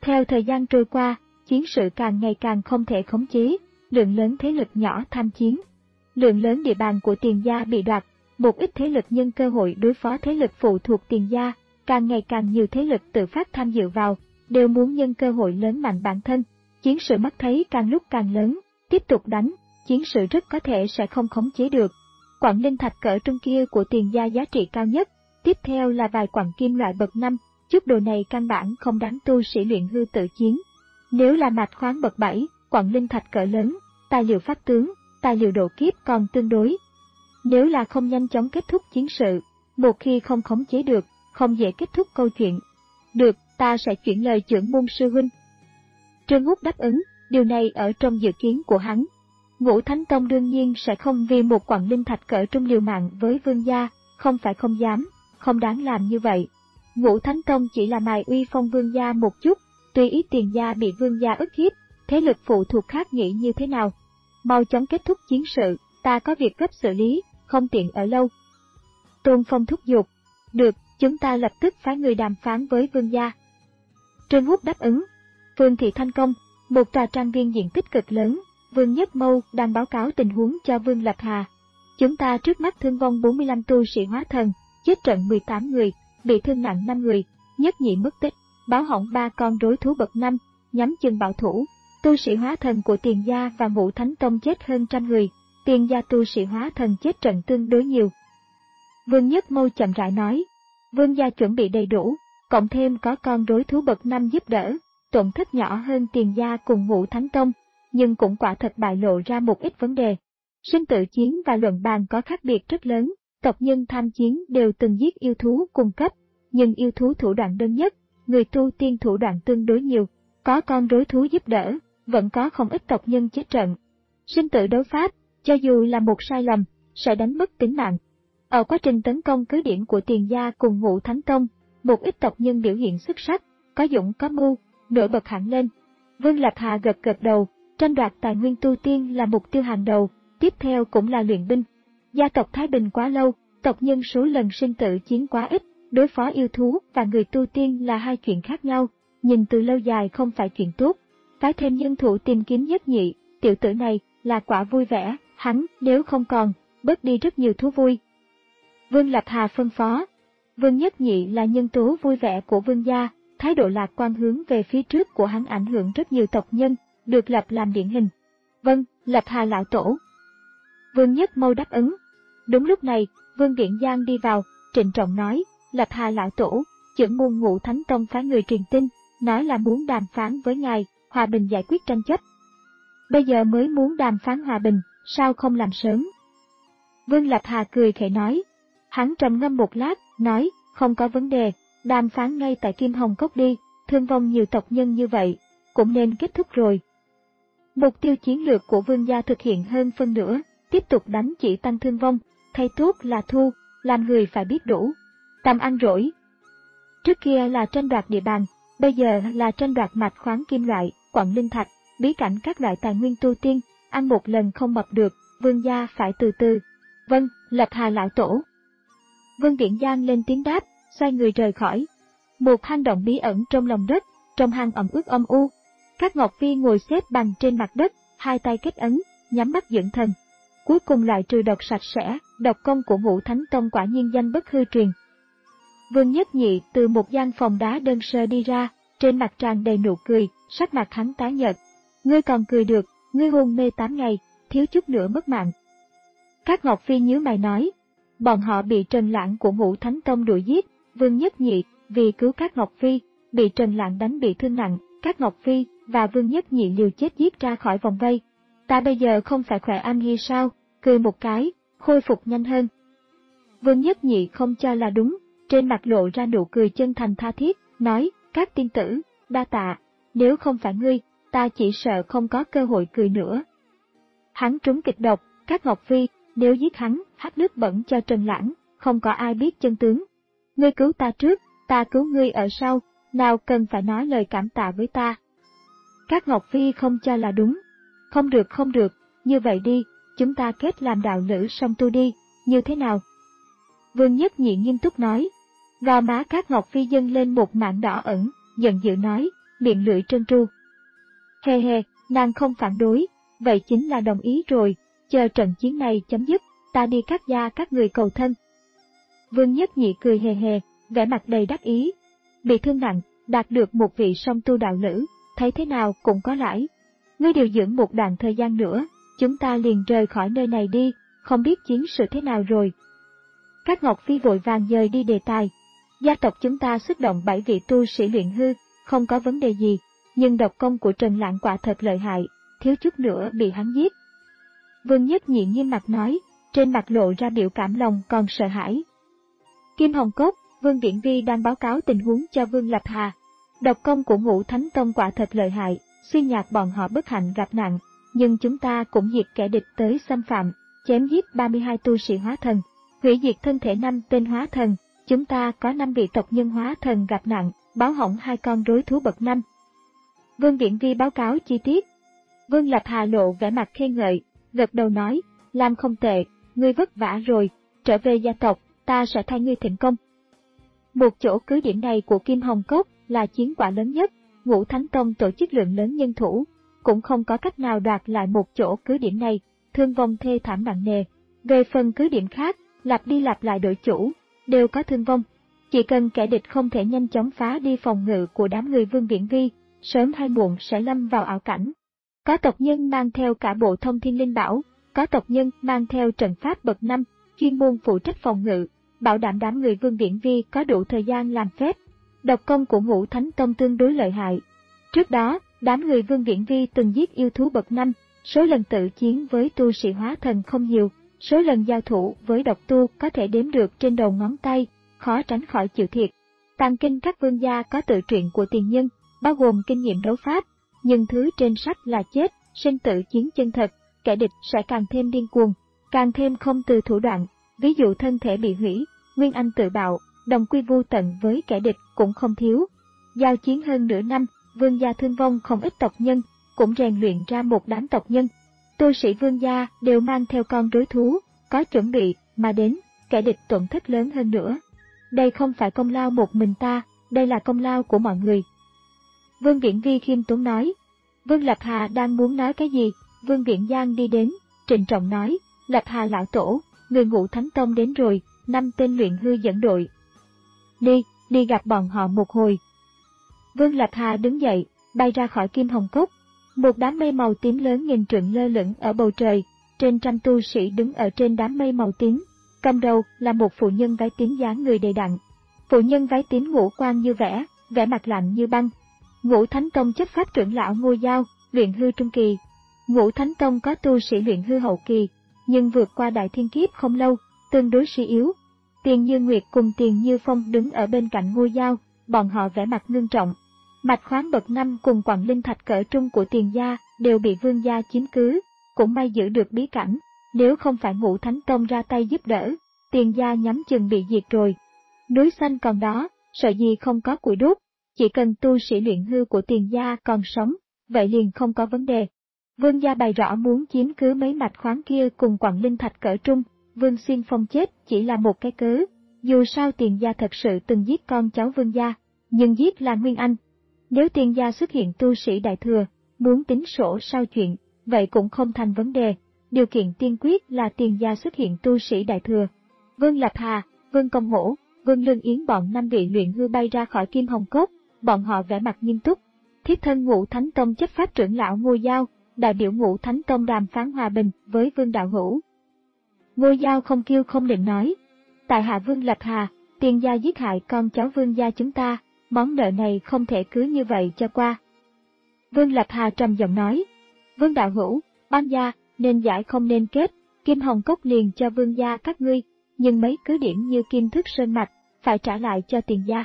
S1: Theo thời gian trôi qua, chiến sự càng ngày càng không thể khống chế, lượng lớn thế lực nhỏ tham chiến. Lượng lớn địa bàn của Tiền gia bị đoạt, một ít thế lực nhân cơ hội đối phó thế lực phụ thuộc Tiền gia, càng ngày càng nhiều thế lực tự phát tham dự vào, đều muốn nhân cơ hội lớn mạnh bản thân. Chiến sự mắt thấy càng lúc càng lớn, tiếp tục đánh, chiến sự rất có thể sẽ không khống chế được. Quặng linh thạch cỡ trung kia của Tiền gia giá trị cao nhất, tiếp theo là vài quặng kim loại bậc năm, chút đồ này căn bản không đáng tu sĩ luyện hư tự chiến. Nếu là mạch khoáng bậc bảy, quặng linh thạch cỡ lớn, tài liệu pháp tướng, tài liệu độ kiếp còn tương đối. Nếu là không nhanh chóng kết thúc chiến sự, một khi không khống chế được, không dễ kết thúc câu chuyện. Được, ta sẽ chuyển lời trưởng môn sư huynh. Trương Húc đáp ứng, điều này ở trong dự kiến của hắn. Ngũ Thánh Tông đương nhiên sẽ không vì một quặng linh thạch cỡ trung liều mạng với Vương gia, không phải không dám, không đáng làm như vậy. Ngũ Thánh Tông chỉ là mài uy phong Vương gia một chút, tùy ý Tiền gia bị Vương gia ức hiếp, thế lực phụ thuộc khác nghĩ như thế nào. Mau chóng kết thúc chiến sự, ta có việc gấp xử lý, không tiện ở lâu. Tôn Phong thúc giục, được, chúng ta lập tức phái người đàm phán với Vương gia. Trương Húc đáp ứng. Vương thị Thanh Công, một tòa trang viên diện tích cực lớn, Vương Nhất Mâu đang báo cáo tình huống cho Vương Lập Hà. Chúng ta trước mắt thương vong bốn mươi lăm tu sĩ hóa thần, chết trận mười tám người, bị thương nặng năm người, nhất nhị mất tích, báo hỏng ba con rối thú bậc năm, nhắm chừng bảo thủ. Tu sĩ hóa thần của Tiền gia và Ngũ Thánh Tông chết hơn trăm người, Tiền gia tu sĩ hóa thần chết trận tương đối nhiều. Vương Nhất Mâu chậm rãi nói, Vương gia chuẩn bị đầy đủ, cộng thêm có con rối thú bậc năm giúp đỡ, tổn thất nhỏ hơn Tiền gia cùng Ngũ Thánh Tông, nhưng cũng quả thật bại lộ ra một ít vấn đề. Sinh tử chiến và luận bàn có khác biệt rất lớn, tộc nhân tham chiến đều từng giết yêu thú cung cấp, nhưng yêu thú thủ đoạn đơn nhất, người tu tiên thủ đoạn tương đối nhiều, có con rối thú giúp đỡ, vẫn có không ít tộc nhân chết trận. Sinh tử đấu pháp, cho dù là một sai lầm, sẽ đánh mất tính mạng. Ở quá trình tấn công cứ điểm của Tiền gia cùng Ngũ Thánh Tông, một ít tộc nhân biểu hiện xuất sắc, có dũng có mưu, nổi bật hẳn lên. Vương Lập Hà gật gật đầu, tranh đoạt tài nguyên tu tiên là mục tiêu hàng đầu, tiếp theo cũng là luyện binh. Gia tộc Thái Bình quá lâu, tộc nhân số lần sinh tử chiến quá ít, đối phó yêu thú và người tu tiên là hai chuyện khác nhau, nhìn từ lâu dài không phải chuyện tốt. Phái thêm nhân thủ tìm kiếm Nhất Nhị, tiểu tử này là quả vui vẻ, hắn nếu không còn, bớt đi rất nhiều thú vui. Vương Lập Hà phân phó, Vương Nhất Nhị là nhân tố vui vẻ của Vương gia, thái độ lạc quan hướng về phía trước của hắn ảnh hưởng rất nhiều tộc nhân, được lập làm điển hình. Vâng, Lập Hà lão tổ. Vương Nhất Mâu đáp ứng. Đúng lúc này, Vương Viễn Giang đi vào, trịnh trọng nói, Lập Hà lão tổ, trưởng môn Ngũ Thánh Tông phái người truyền tin, nói là muốn đàm phán với ngài, hòa bình giải quyết tranh chấp. Bây giờ mới muốn đàm phán hòa bình, sao không làm sớm? Vương Lập Hà cười khẽ nói. Hắn trầm ngâm một lát, nói, không có vấn đề, đàm phán ngay tại Kim Hồng Cốc đi, thương vong nhiều tộc nhân như vậy, cũng nên kết thúc rồi. Mục tiêu chiến lược của Vương gia thực hiện hơn phân nửa, tiếp tục đánh chỉ tăng thương vong, thay tốt là thu, làm người phải biết đủ. Tạm ăn rỗi. Trước kia là tranh đoạt địa bàn, bây giờ là tranh đoạt mạch khoáng kim loại, quặng linh thạch, bí cảnh các loại tài nguyên tu tiên, ăn một lần không mập được, Vương gia phải từ từ. Vâng, Lập Hà lão tổ. Vương Viễn Giang lên tiếng đáp, xoay người rời khỏi. Một hang động bí ẩn trong lòng đất, trong hang ẩm ướt âm u. Các Ngọc Phi ngồi xếp bằng trên mặt đất, hai tay kết ấn, nhắm mắt dưỡng thần. Cuối cùng loại trừ độc sạch sẽ, độc công của Ngũ Thánh Tông quả nhiên danh bất hư truyền. Vương Nhất Nhị từ một gian phòng đá đơn sơ đi ra, trên mặt tràn đầy nụ cười, sắc mặt hắn tái nhợt. Ngươi còn cười được, ngươi hôn mê tám ngày, thiếu chút nữa mất mạng. Các Ngọc Phi nhíu mày nói, bọn họ bị Trần Lãng của Ngũ Thánh Tông đuổi giết, Vương Nhất Nhị vì cứu các Ngọc Phi, bị Trần Lãng đánh bị thương nặng, các Ngọc Phi và Vương Nhất Nhị liều chết giết ra khỏi vòng vây. Ta bây giờ không phải khỏe anh hay sao, cười một cái, khôi phục nhanh hơn. Vương Nhất Nhị không cho là đúng, trên mặt lộ ra nụ cười chân thành tha thiết, nói, các tiên tử, đa tạ, nếu không phải ngươi, ta chỉ sợ không có cơ hội cười nữa. Hắn trúng kịch độc, các Ngọc Phi, nếu giết hắn, hắt nước bẩn cho Trần Lãng, không có ai biết chân tướng. Ngươi cứu ta trước, ta cứu ngươi ở sau, nào cần phải nói lời cảm tạ với ta. Các Ngọc Phi không cho là đúng. Không được không được, như vậy đi, chúng ta kết làm đạo lữ song tu đi, như thế nào? Vương Nhất Nhị nghiêm túc nói. Gò má các Ngọc Phi dâng lên một mảng đỏ ẩn, giận dữ nói, miệng lưỡi trơn tru. Hề hề, nàng không phản đối, vậy chính là đồng ý rồi, chờ trận chiến này chấm dứt, ta đi các gia các người cầu thân. Vương Nhất Nhị cười hề hề, vẻ mặt đầy đắc ý. Bị thương nặng, đạt được một vị song tu đạo lữ, thấy thế nào cũng có lãi. Ngươi điều dưỡng một đoạn thời gian nữa, chúng ta liền rời khỏi nơi này đi, không biết chiến sự thế nào rồi. Các Ngọc Phi vội vàng dời đi đề tài. Gia tộc chúng ta xuất động bảy vị tu sĩ luyện hư, không có vấn đề gì, nhưng độc công của Trần Lãng quả thật lợi hại, thiếu chút nữa bị hắn giết. Vương Nhất Nhị nghiêm mặt nói, trên mặt lộ ra biểu cảm lòng còn sợ hãi. Kim Hồng Cốt, Vương Viễn Vi đang báo cáo tình huống cho Vương Lập Hà. Độc công của Ngũ Thánh Tông quả thật lợi hại, suy nhạc bọn họ bất hạnh gặp nạn, nhưng chúng ta cũng diệt kẻ địch tới xâm phạm, chém giết ba mươi hai tu sĩ hóa thần, hủy diệt thân thể năm tên hóa thần, chúng ta có năm vị tộc nhân hóa thần gặp nạn, báo hỏng hai con rối thú bậc năm. Vương Viễn Vi báo cáo chi tiết. Vương Lập Hà lộ vẻ mặt khen ngợi, gật đầu nói, làm không tệ, ngươi vất vả rồi, trở về gia tộc, ta sẽ thay ngươi thịnh công. Một chỗ cứ điểm này của Kim Hồng Cốt là chiến quả lớn nhất, Ngũ Thánh Tông tổ chức lượng lớn nhân thủ, cũng không có cách nào đoạt lại một chỗ cứ điểm này, thương vong thê thảm nặng nề. Về phần cứ điểm khác, lặp đi lặp lại đổi chủ, đều có thương vong. Chỉ cần kẻ địch không thể nhanh chóng phá đi phòng ngự của đám người Vương Viễn Vi, sớm hay muộn sẽ lâm vào ảo cảnh. Có tộc nhân mang theo cả bộ thông thiên linh bảo, có tộc nhân mang theo trận pháp bậc năm, chuyên môn phụ trách phòng ngự, bảo đảm đám người Vương Viễn Vi có đủ thời gian làm phép. Độc công của Ngũ Thánh Tông tương đối lợi hại. Trước đó, đám người Vương Viễn Vi từng giết yêu thú bậc năm, số lần tự chiến với tu sĩ hóa thần không nhiều, số lần giao thủ với độc tu có thể đếm được trên đầu ngón tay, khó tránh khỏi chịu thiệt. Tàng kinh các vương gia có tự truyện của tiền nhân, bao gồm kinh nghiệm đấu pháp, nhưng thứ trên sách là chết, sinh tử chiến chân thật, kẻ địch sẽ càng thêm điên cuồng, càng thêm không từ thủ đoạn, ví dụ thân thể bị hủy, nguyên anh tự bạo, đồng quy vu tận với kẻ địch cũng không thiếu. Giao chiến hơn nửa năm, vương gia thương vong không ít tộc nhân, cũng rèn luyện ra một đám tộc nhân. Tu sĩ vương gia đều mang theo con rối thú, có chuẩn bị mà đến, kẻ địch tổn thất lớn hơn nữa. Đây không phải công lao một mình ta, đây là công lao của mọi người. Vương Viễn Vi khiêm tốn nói. Vương Lập Hà đang muốn nói cái gì, Vương Viễn Giang đi đến, trịnh trọng nói, Lập Hà lão tổ, người Ngũ Thánh Tông đến rồi, năm tên luyện hư dẫn đội. Đi, đi gặp bọn họ một hồi. Vương Lập Hà đứng dậy, bay ra khỏi Kim Hồng Cốc. Một đám mây màu tím lớn nghìn trượng lơ lửng ở bầu trời, trên trăm tu sĩ đứng ở trên đám mây màu tím. Cầm đầu là một phụ nhân váy tím dáng người đầy đặn. Phụ nhân váy tím ngũ quan như vẽ, vẻ mặt lạnh như băng. Ngũ Thánh Tông chấp pháp trưởng lão Ngô Giao, luyện hư trung kỳ. Ngũ Thánh Tông có tu sĩ luyện hư hậu kỳ, nhưng vượt qua đại thiên kiếp không lâu, tương đối suy yếu. Tiền Như Nguyệt cùng Tiền Như Phong đứng ở bên cạnh Ngô Giao, bọn họ vẻ mặt ngưng trọng. Mạch khoáng bậc năm cùng quặng linh thạch cỡ trung của Tiền gia đều bị Vương gia chiếm cứ, cũng may giữ được bí cảnh. Nếu không phải Ngũ Thánh Tông ra tay giúp đỡ, Tiền gia nhắm chừng bị diệt rồi. Núi xanh còn đó, sợ gì không có củi đốt, chỉ cần tu sĩ luyện hư của Tiền gia còn sống, vậy liền không có vấn đề. Vương gia bày rõ muốn chiếm cứ mấy mạch khoáng kia cùng quặng linh thạch cỡ trung, Vương Xuyên Phong chết chỉ là một cái cớ. Dù sao Tiền gia thật sự từng giết con cháu Vương gia, nhưng giết là Nguyên Anh. Nếu Tiền gia xuất hiện tu sĩ đại thừa, muốn tính sổ sao chuyện, vậy cũng không thành vấn đề. Điều kiện tiên quyết là Tiền gia xuất hiện tu sĩ đại thừa. Vương Lập Hà, Vương Công Hổ, Vương Lương Yến bọn năm vị luyện hư bay ra khỏi Kim Hồng Cốt, bọn họ vẻ mặt nghiêm túc. Thiếp thân Ngũ Thánh Tông chấp pháp trưởng lão Ngô Giao, đại biểu Ngũ Thánh Tông đàm phán hòa bình với Vương đạo hữu. Ngô Giao không kiêu không định nói, tại hạ Vương Lập Hà, Tiền gia giết hại con cháu Vương gia chúng ta, món nợ này không thể cứ như vậy cho qua. Vương Lập Hà trầm giọng nói, Vương đạo hữu, ban gia, nên giải không nên kết, Kim Hồng Cốc liền cho Vương gia các ngươi, nhưng mấy cứ điểm như Kim Thức Sơn Mạch, phải trả lại cho Tiền gia.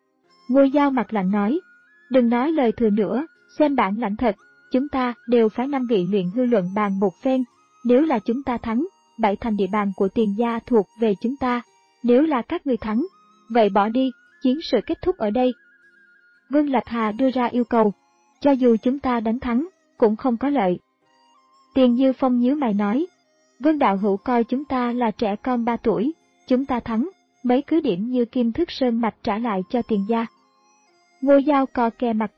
S1: Ngô Giao mặt lạnh nói, đừng nói lời thừa nữa, xem bản lãnh thật, chúng ta đều phái năm vị luyện hư luận bàn một phen, nếu là chúng ta thắng, bảy thành địa bàn của Tiền gia thuộc về chúng ta, nếu là các ngươi thắng, vậy bỏ đi, chiến sự kết thúc ở đây. Vương Lập Hà đưa ra yêu cầu, cho dù chúng ta đánh thắng, cũng không có lợi. Tiền Như Phong nhíu mày nói, Vương đạo hữu coi chúng ta là trẻ con ba tuổi, chúng ta thắng, mấy cứ điểm như Kim Thức Sơn Mạch trả lại cho Tiền gia. Ngô Giao co kè mặt cả,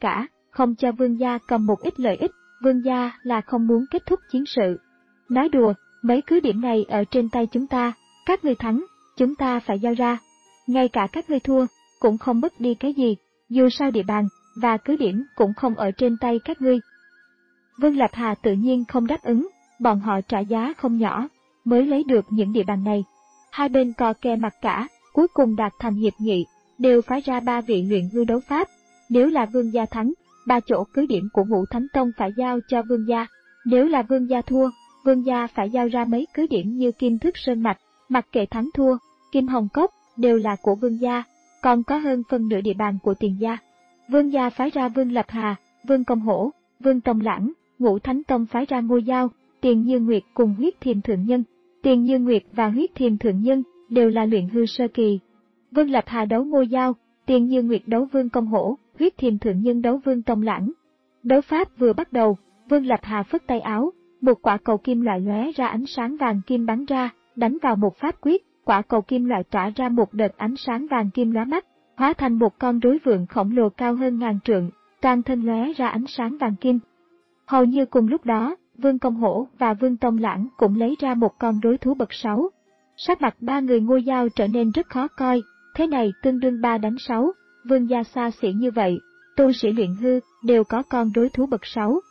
S1: không cho vương gia cầm một ít lợi ích, vương gia là không muốn kết thúc chiến sự. Nói đùa, mấy cứ điểm này ở trên tay chúng ta, các ngươi thắng, chúng ta phải giao ra. Ngay cả các ngươi thua, cũng không mất đi cái gì, dù sao địa bàn và cứ điểm cũng không ở trên tay các ngươi. Vương Lập Hà tự nhiên không đáp ứng, bọn họ trả giá không nhỏ, mới lấy được những địa bàn này. Hai bên co kè mặt cả, cuối cùng đạt thành hiệp nghị, đều phái ra ba vị luyện hư đấu pháp. Nếu là vương gia thắng, ba chỗ cứ điểm của Ngũ Thánh Tông phải giao cho vương gia. Nếu là vương gia thua, vương gia phải giao ra mấy cứ điểm như Kim Thức Sơn Mạch, mặc kệ thắng thua, Kim Hồng Cốc đều là của vương gia, còn có hơn phân nửa địa bàn của Tiền gia. Vương gia phái ra Vương Lập Hà, Vương Công Hổ, Vương Tông Lãng, Ngũ Thánh Tông phái ra Ngô Giao, Tiền Như Nguyệt cùng Huyết Thiềm Thượng Nhân. Tiền Như Nguyệt và Huyết Thiềm Thượng Nhân đều là luyện hư sơ kỳ. Vương Lập Hà đấu Ngô Giao, Tiền Như Nguyệt đấu Vương Công Hổ, Huyết Thiềm Thượng Nhân đấu Vương Tông Lãng. Đấu pháp vừa bắt đầu, Vương Lập Hà phất tay áo, một quả cầu kim loại lóe ra ánh sáng vàng kim bắn ra, đánh vào một pháp quyết, quả cầu kim loại tỏa ra một đợt ánh sáng vàng kim lóa mắt, hóa thành một con rối vượn khổng lồ cao hơn ngàn trượng, toàn thân lóe ra ánh sáng vàng kim. Hầu như cùng lúc đó, Vương Công Hổ và Vương Tông Lãng cũng lấy ra một con rối thú bậc sáu. Sắc mặt ba người Ngô Giao trở nên rất khó coi, thế này tương đương ba đánh sáu, vương gia xa xỉ như vậy, tu sĩ luyện hư đều có con rối thú bậc sáu.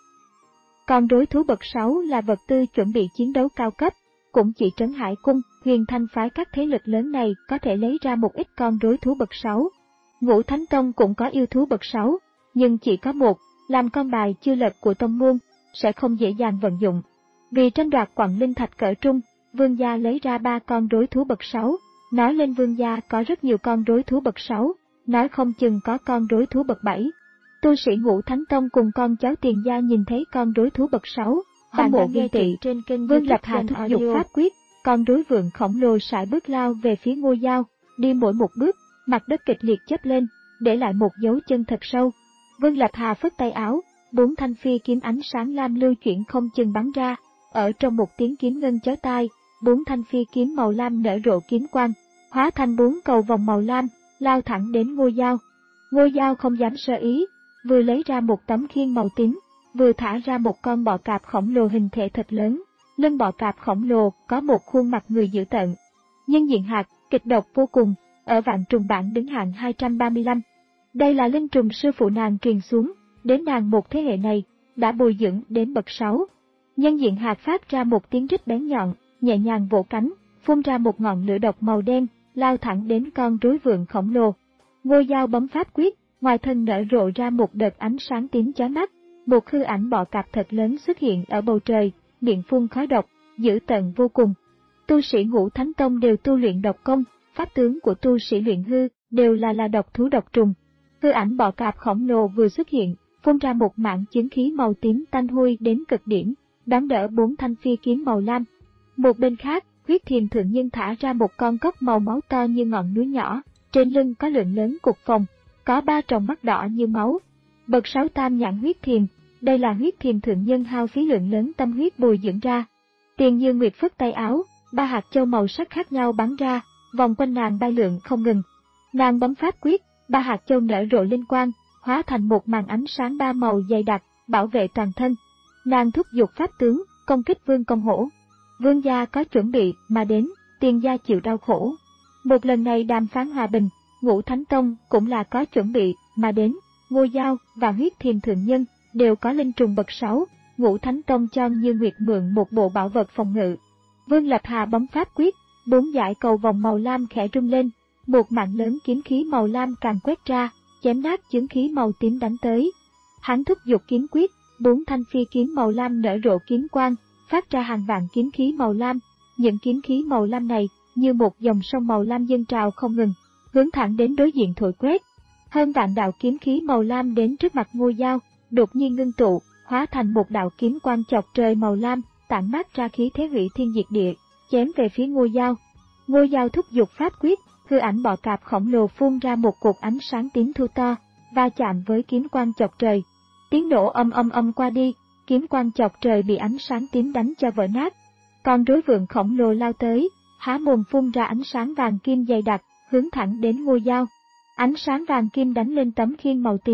S1: Con rối thú bậc sáu là vật tư chuẩn bị chiến đấu cao cấp, cũng chỉ Trấn Hải Cung, Huyền Thanh phái các thế lực lớn này có thể lấy ra một ít con rối thú bậc sáu. Ngũ Thánh Tông cũng có yêu thú bậc sáu, nhưng chỉ có một, làm con bài chưa lật của tông môn, sẽ không dễ dàng vận dụng. Vì tranh đoạt quặng linh thạch cỡ trung, vương gia lấy ra ba con rối thú bậc sáu, nói lên vương gia có rất nhiều con rối thú bậc sáu, nói không chừng có con rối thú bậc bảy. Tu sĩ Ngũ Thánh Tông cùng con cháu Tiền gia nhìn thấy con rối thú bậc sáu, hâm mộ ghen tị. Trên kênh Vương Lập Hà thúc giục pháp quyết, con rối vượn khổng lồ sải bước lao về phía Ngô Giao, đi mỗi một bước, mặt đất kịch liệt chớp lên, để lại một dấu chân thật sâu. Vương Lập Hà phất tay áo, bốn thanh phi kiếm ánh sáng lam lưu chuyển không chừng bắn ra, ở trong một tiếng kiếm ngân chói tai, bốn thanh phi kiếm màu lam nở rộ kiếm quang, hóa thành bốn cầu vòng màu lam, lao thẳng đến Ngô Giao. Ngô Giao không dám sơ ý, vừa lấy ra một tấm khiên màu tím, vừa thả ra một con bọ cạp khổng lồ hình thể thật lớn. Lưng bọ cạp khổng lồ có một khuôn mặt người dữ tợn. Nhân diện hạt, kịch độc vô cùng, ở vạn trùng bảng đứng hạng hai trăm ba mươi lăm. Đây là linh trùng sư phụ nàng truyền xuống, đến nàng một thế hệ này, đã bồi dưỡng đến bậc sáu. Nhân diện hạt phát ra một tiếng rít bén nhọn, nhẹ nhàng vỗ cánh, phun ra một ngọn lửa độc màu đen, lao thẳng đến con rối vượn khổng lồ. Ngô Giao bấm pháp quyết, ngoài thân nở rộ ra một đợt ánh sáng tím chói mắt, một hư ảnh bọ cạp thật lớn xuất hiện ở bầu trời, miệng phun khói độc, dữ tợn vô cùng. Tu sĩ Ngũ Thánh Tông đều tu luyện độc công, pháp tướng của tu sĩ luyện hư đều là là độc thú độc trùng. Hư ảnh bọ cạp khổng lồ vừa xuất hiện, phun ra một mảng chiến khí màu tím tanh hôi đến cực điểm, đón đỡ bốn thanh phi kiếm màu lam. Một bên khác, Huyết Thiềm Thượng Nhân thả ra một con cóc màu máu to như ngọn núi nhỏ, trên lưng có lượng lớn cục phồng, có ba tròng mắt đỏ như máu. Bậc sáu tam nhãn huyết thiềm, đây là Huyết Thiềm Thượng Nhân hao phí lượng lớn tâm huyết bồi dưỡng ra. Tiền Như Nguyệt phất tay áo, ba hạt châu màu sắc khác nhau bắn ra, vòng quanh nàng bay lượn không ngừng. Nàng bấm pháp quyết, ba hạt châu nở rộ linh quang, hóa thành một màn ánh sáng ba màu dày đặc, bảo vệ toàn thân. Nàng thúc giục pháp tướng, công kích Vương Công Hổ. Vương gia có chuẩn bị mà đến, Tiền gia chịu đau khổ. Một lần này đàm phán hòa bình, Ngũ Thánh Tông cũng là có chuẩn bị mà đến, Ngô Giao và Huyết Thiềm Thượng Nhân đều có linh trùng bậc sáu, Ngũ Thánh Tông cho Như Nguyệt mượn một bộ bảo vật phòng ngự. Vương Lập Hà bấm pháp quyết, bốn dải cầu vòng màu lam khẽ rung lên, một mạng lớn kiếm khí màu lam càng quét ra, chém nát chứng khí màu tím đánh tới. Hắn thúc giục kiếm quyết, bốn thanh phi kiếm màu lam nở rộ kiếm quang, phát ra hàng vạn kiếm khí màu lam. Những kiếm khí màu lam này như một dòng sông màu lam dâng trào không ngừng, hướng thẳng đến đối diện thổi quét. Hơn vạn đạo kiếm khí màu lam đến trước mặt Ngô Giao, đột nhiên ngưng tụ, hóa thành một đạo kiếm quang chọc trời màu lam, tản mát ra khí thế hủy thiên diệt địa, chém về phía Ngô Giao. Ngô Giao thúc giục pháp quyết, hư ảnh bọ cạp khổng lồ phun ra một cột ánh sáng tím thu to, va chạm với kiếm quang chọc trời. Tiếng nổ âm âm âm qua đi, kiếm quang chọc trời bị ánh sáng tím đánh cho vỡ nát. Con rối vượn khổng lồ lao tới, há mồm phun ra ánh sáng vàng kim dày đặc, hướng thẳng đến Ngô Giao. Ánh sáng vàng kim đánh lên tấm khiên màu tím,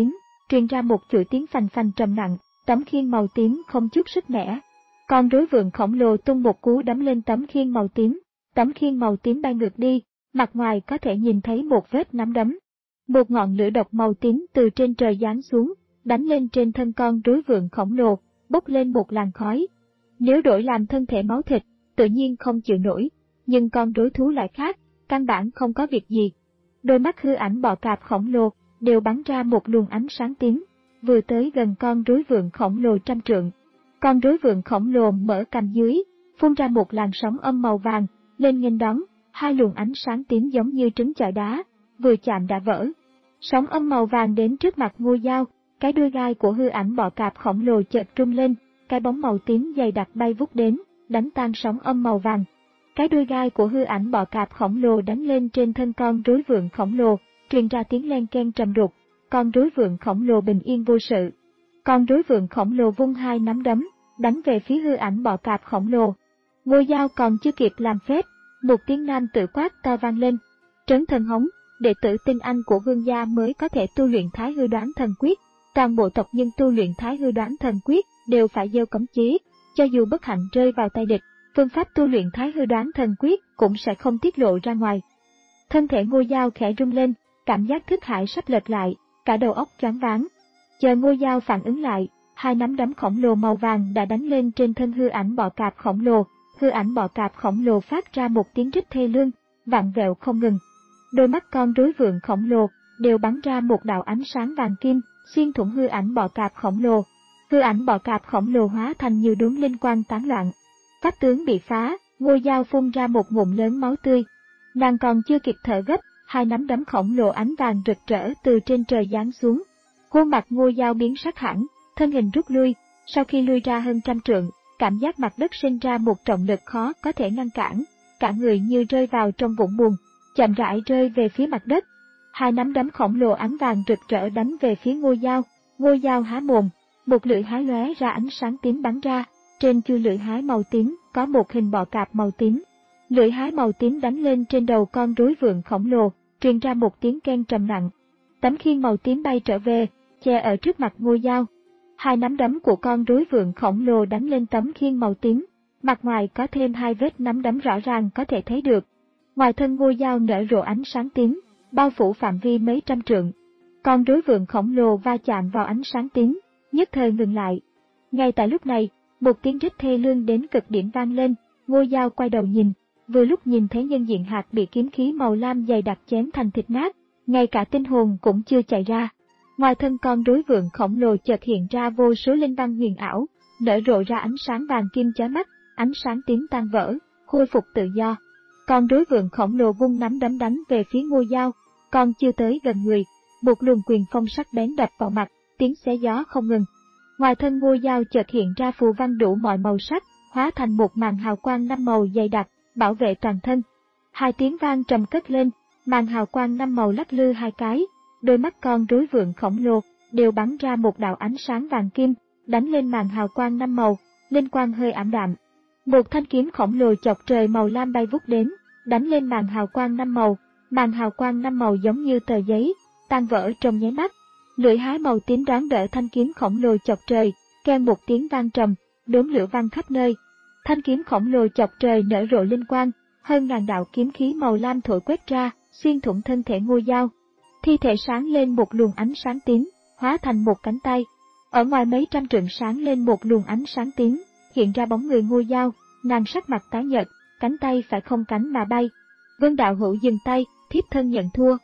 S1: truyền ra một chuỗi tiếng phành phành trầm nặng, tấm khiên màu tím không chút sức mẻ. Con rối vượn khổng lồ tung một cú đấm lên tấm khiên màu tím, tấm khiên màu tím bay ngược đi, mặt ngoài có thể nhìn thấy một vết nắm đấm. Một ngọn lửa độc màu tím từ trên trời giáng xuống, đánh lên trên thân con rối vượn khổng lồ, bốc lên một làn khói. Nếu đổi làm thân thể máu thịt, tự nhiên không chịu nổi, nhưng con rối thú lại khác, căn bản không có việc gì. Đôi mắt hư ảnh bọ cạp khổng lồ đều bắn ra một luồng ánh sáng tím, vừa tới gần con rối vượn khổng lồ trăm trượng. Con rối vượn khổng lồ mở cằm dưới, phun ra một làn sóng âm màu vàng, lên nghênh đón, hai luồng ánh sáng tím giống như trứng chọi đá, vừa chạm đã vỡ. Sóng âm màu vàng đến trước mặt Ngô Dao, cái đuôi gai của hư ảnh bọ cạp khổng lồ chợt rung lên, cái bóng màu tím dày đặc bay vút đến, đánh tan sóng âm màu vàng. Cái đuôi gai của hư ảnh bọ cạp khổng lồ đánh lên trên thân con rối vượn khổng lồ, truyền ra tiếng len keng trầm đục. Con rối vượn khổng lồ bình yên vô sự. Con rối vượn khổng lồ vung hai nắm đấm, đánh về phía hư ảnh bọ cạp khổng lồ. Ngô Dao còn chưa kịp làm phép, một tiếng nam tự quát to vang lên. Trấn Thần Hống, đệ tử tinh anh của vương gia mới có thể tu luyện Thái Hư Đoán Thần Quyết. Toàn bộ tộc nhân tu luyện Thái Hư Đoán Thần Quyết đều phải gieo cấm chế, cho dù bất hạnh rơi vào tay địch, phương pháp tu luyện Thái Hư Đoán Thần Quyết cũng sẽ không tiết lộ ra ngoài. Thân thể Ngô Dao khẽ rung lên, cảm giác thức hải sắp lệch lại, cả đầu óc choáng váng. Chờ Ngô Dao phản ứng lại, hai nắm đấm khổng lồ màu vàng đã đánh lên trên thân hư ảnh bọ cạp khổng lồ. Hư ảnh bọ cạp khổng lồ phát ra một tiếng rít thê lương, vặn vẹo không ngừng. Đôi mắt con rối vượn khổng lồ đều bắn ra một đạo ánh sáng vàng kim, xuyên thủng hư ảnh bọ cạp khổng lồ. Hư ảnh bọ cạp khổng lồ hóa thành nhiều đốm linh quang tán loạn. Pháp tướng bị phá, Ngô Dao phun ra một ngụm lớn máu tươi. Nàng còn chưa kịp thở gấp, hai nắm đấm khổng lồ ánh vàng rực rỡ từ trên trời giáng xuống. Khuôn mặt Ngô Dao biến sắc hẳn, thân hình rút lui. Sau khi lui ra hơn trăm trượng, cảm giác mặt đất sinh ra một trọng lực khó có thể ngăn cản, cả người như rơi vào trong vũng bùn, chậm rãi rơi về phía mặt đất. Hai nắm đấm khổng lồ ánh vàng rực rỡ đánh về phía Ngô Dao. Ngô Dao há mồm, một lưỡi hái lóe ra ánh sáng tím bắn ra. Trên chuôi lưỡi hái màu tím có một hình bọ cạp màu tím. Lưỡi hái màu tím đánh lên trên đầu con rối vượn khổng lồ, truyền ra một tiếng keng trầm nặng. Tấm khiên màu tím bay trở về, che ở trước mặt Ngô Dao. Hai nắm đấm của con rối vượn khổng lồ đánh lên tấm khiên màu tím, mặt ngoài có thêm hai vết nắm đấm rõ ràng có thể thấy được. Ngoài thân Ngô Dao nở rộ ánh sáng tím, bao phủ phạm vi mấy trăm trượng. Con rối vượn khổng lồ va chạm vào ánh sáng tím, nhất thời ngừng lại. Ngay tại lúc này, một tiếng rít thê lương đến cực điểm vang lên. Ngô Dao quay đầu nhìn, vừa lúc nhìn thấy nhân diện hạt bị kiếm khí màu lam dày đặc chém thành thịt nát, ngay cả tinh hồn cũng chưa chạy ra. Ngoài thân con rối vượn khổng lồ chợt hiện ra vô số linh văn huyền ảo, nở rộ ra ánh sáng vàng kim chói mắt, ánh sáng tím tan vỡ, khôi phục tự do. Con rối vượn khổng lồ vung nắm đấm đánh về phía Ngô Dao, còn chưa tới gần người, một luồng quyền phong sắc bén đập vào mặt, tiếng xé gió không ngừng. Ngoài thân Ngô Dao chợt hiện ra phù văn đủ mọi màu sắc, hóa thành một màn hào quang năm màu dày đặc, bảo vệ toàn thân. Hai tiếng vang trầm cất lên, màn hào quang năm màu lắc lư hai cái, đôi mắt con rối vượn khổng lồ đều bắn ra một đạo ánh sáng vàng kim, đánh lên màn hào quang năm màu, linh quang hơi ảm đạm. Một thanh kiếm khổng lồ chọc trời màu lam bay vút đến, đánh lên màn hào quang năm màu, màn hào quang năm màu giống như tờ giấy, tan vỡ trong nháy mắt. Lưỡi hái màu tím đón đỡ thanh kiếm khổng lồ chọc trời, keng một tiếng vang trầm, đốm lửa vang khắp nơi. Thanh kiếm khổng lồ chọc trời nở rộ linh quang, hơn ngàn đạo kiếm khí màu lam thổi quét ra, xuyên thủng thân thể Ngô Dao. Thi thể sáng lên một luồng ánh sáng tím, hóa thành một cánh tay. Ở ngoài mấy trăm trượng sáng lên một luồng ánh sáng tím, hiện ra bóng người Ngô Dao, nàng sắc mặt tái nhợt, cánh tay phải không cánh mà bay. Vân đạo hữu dừng tay, thiếp thân nhận thua.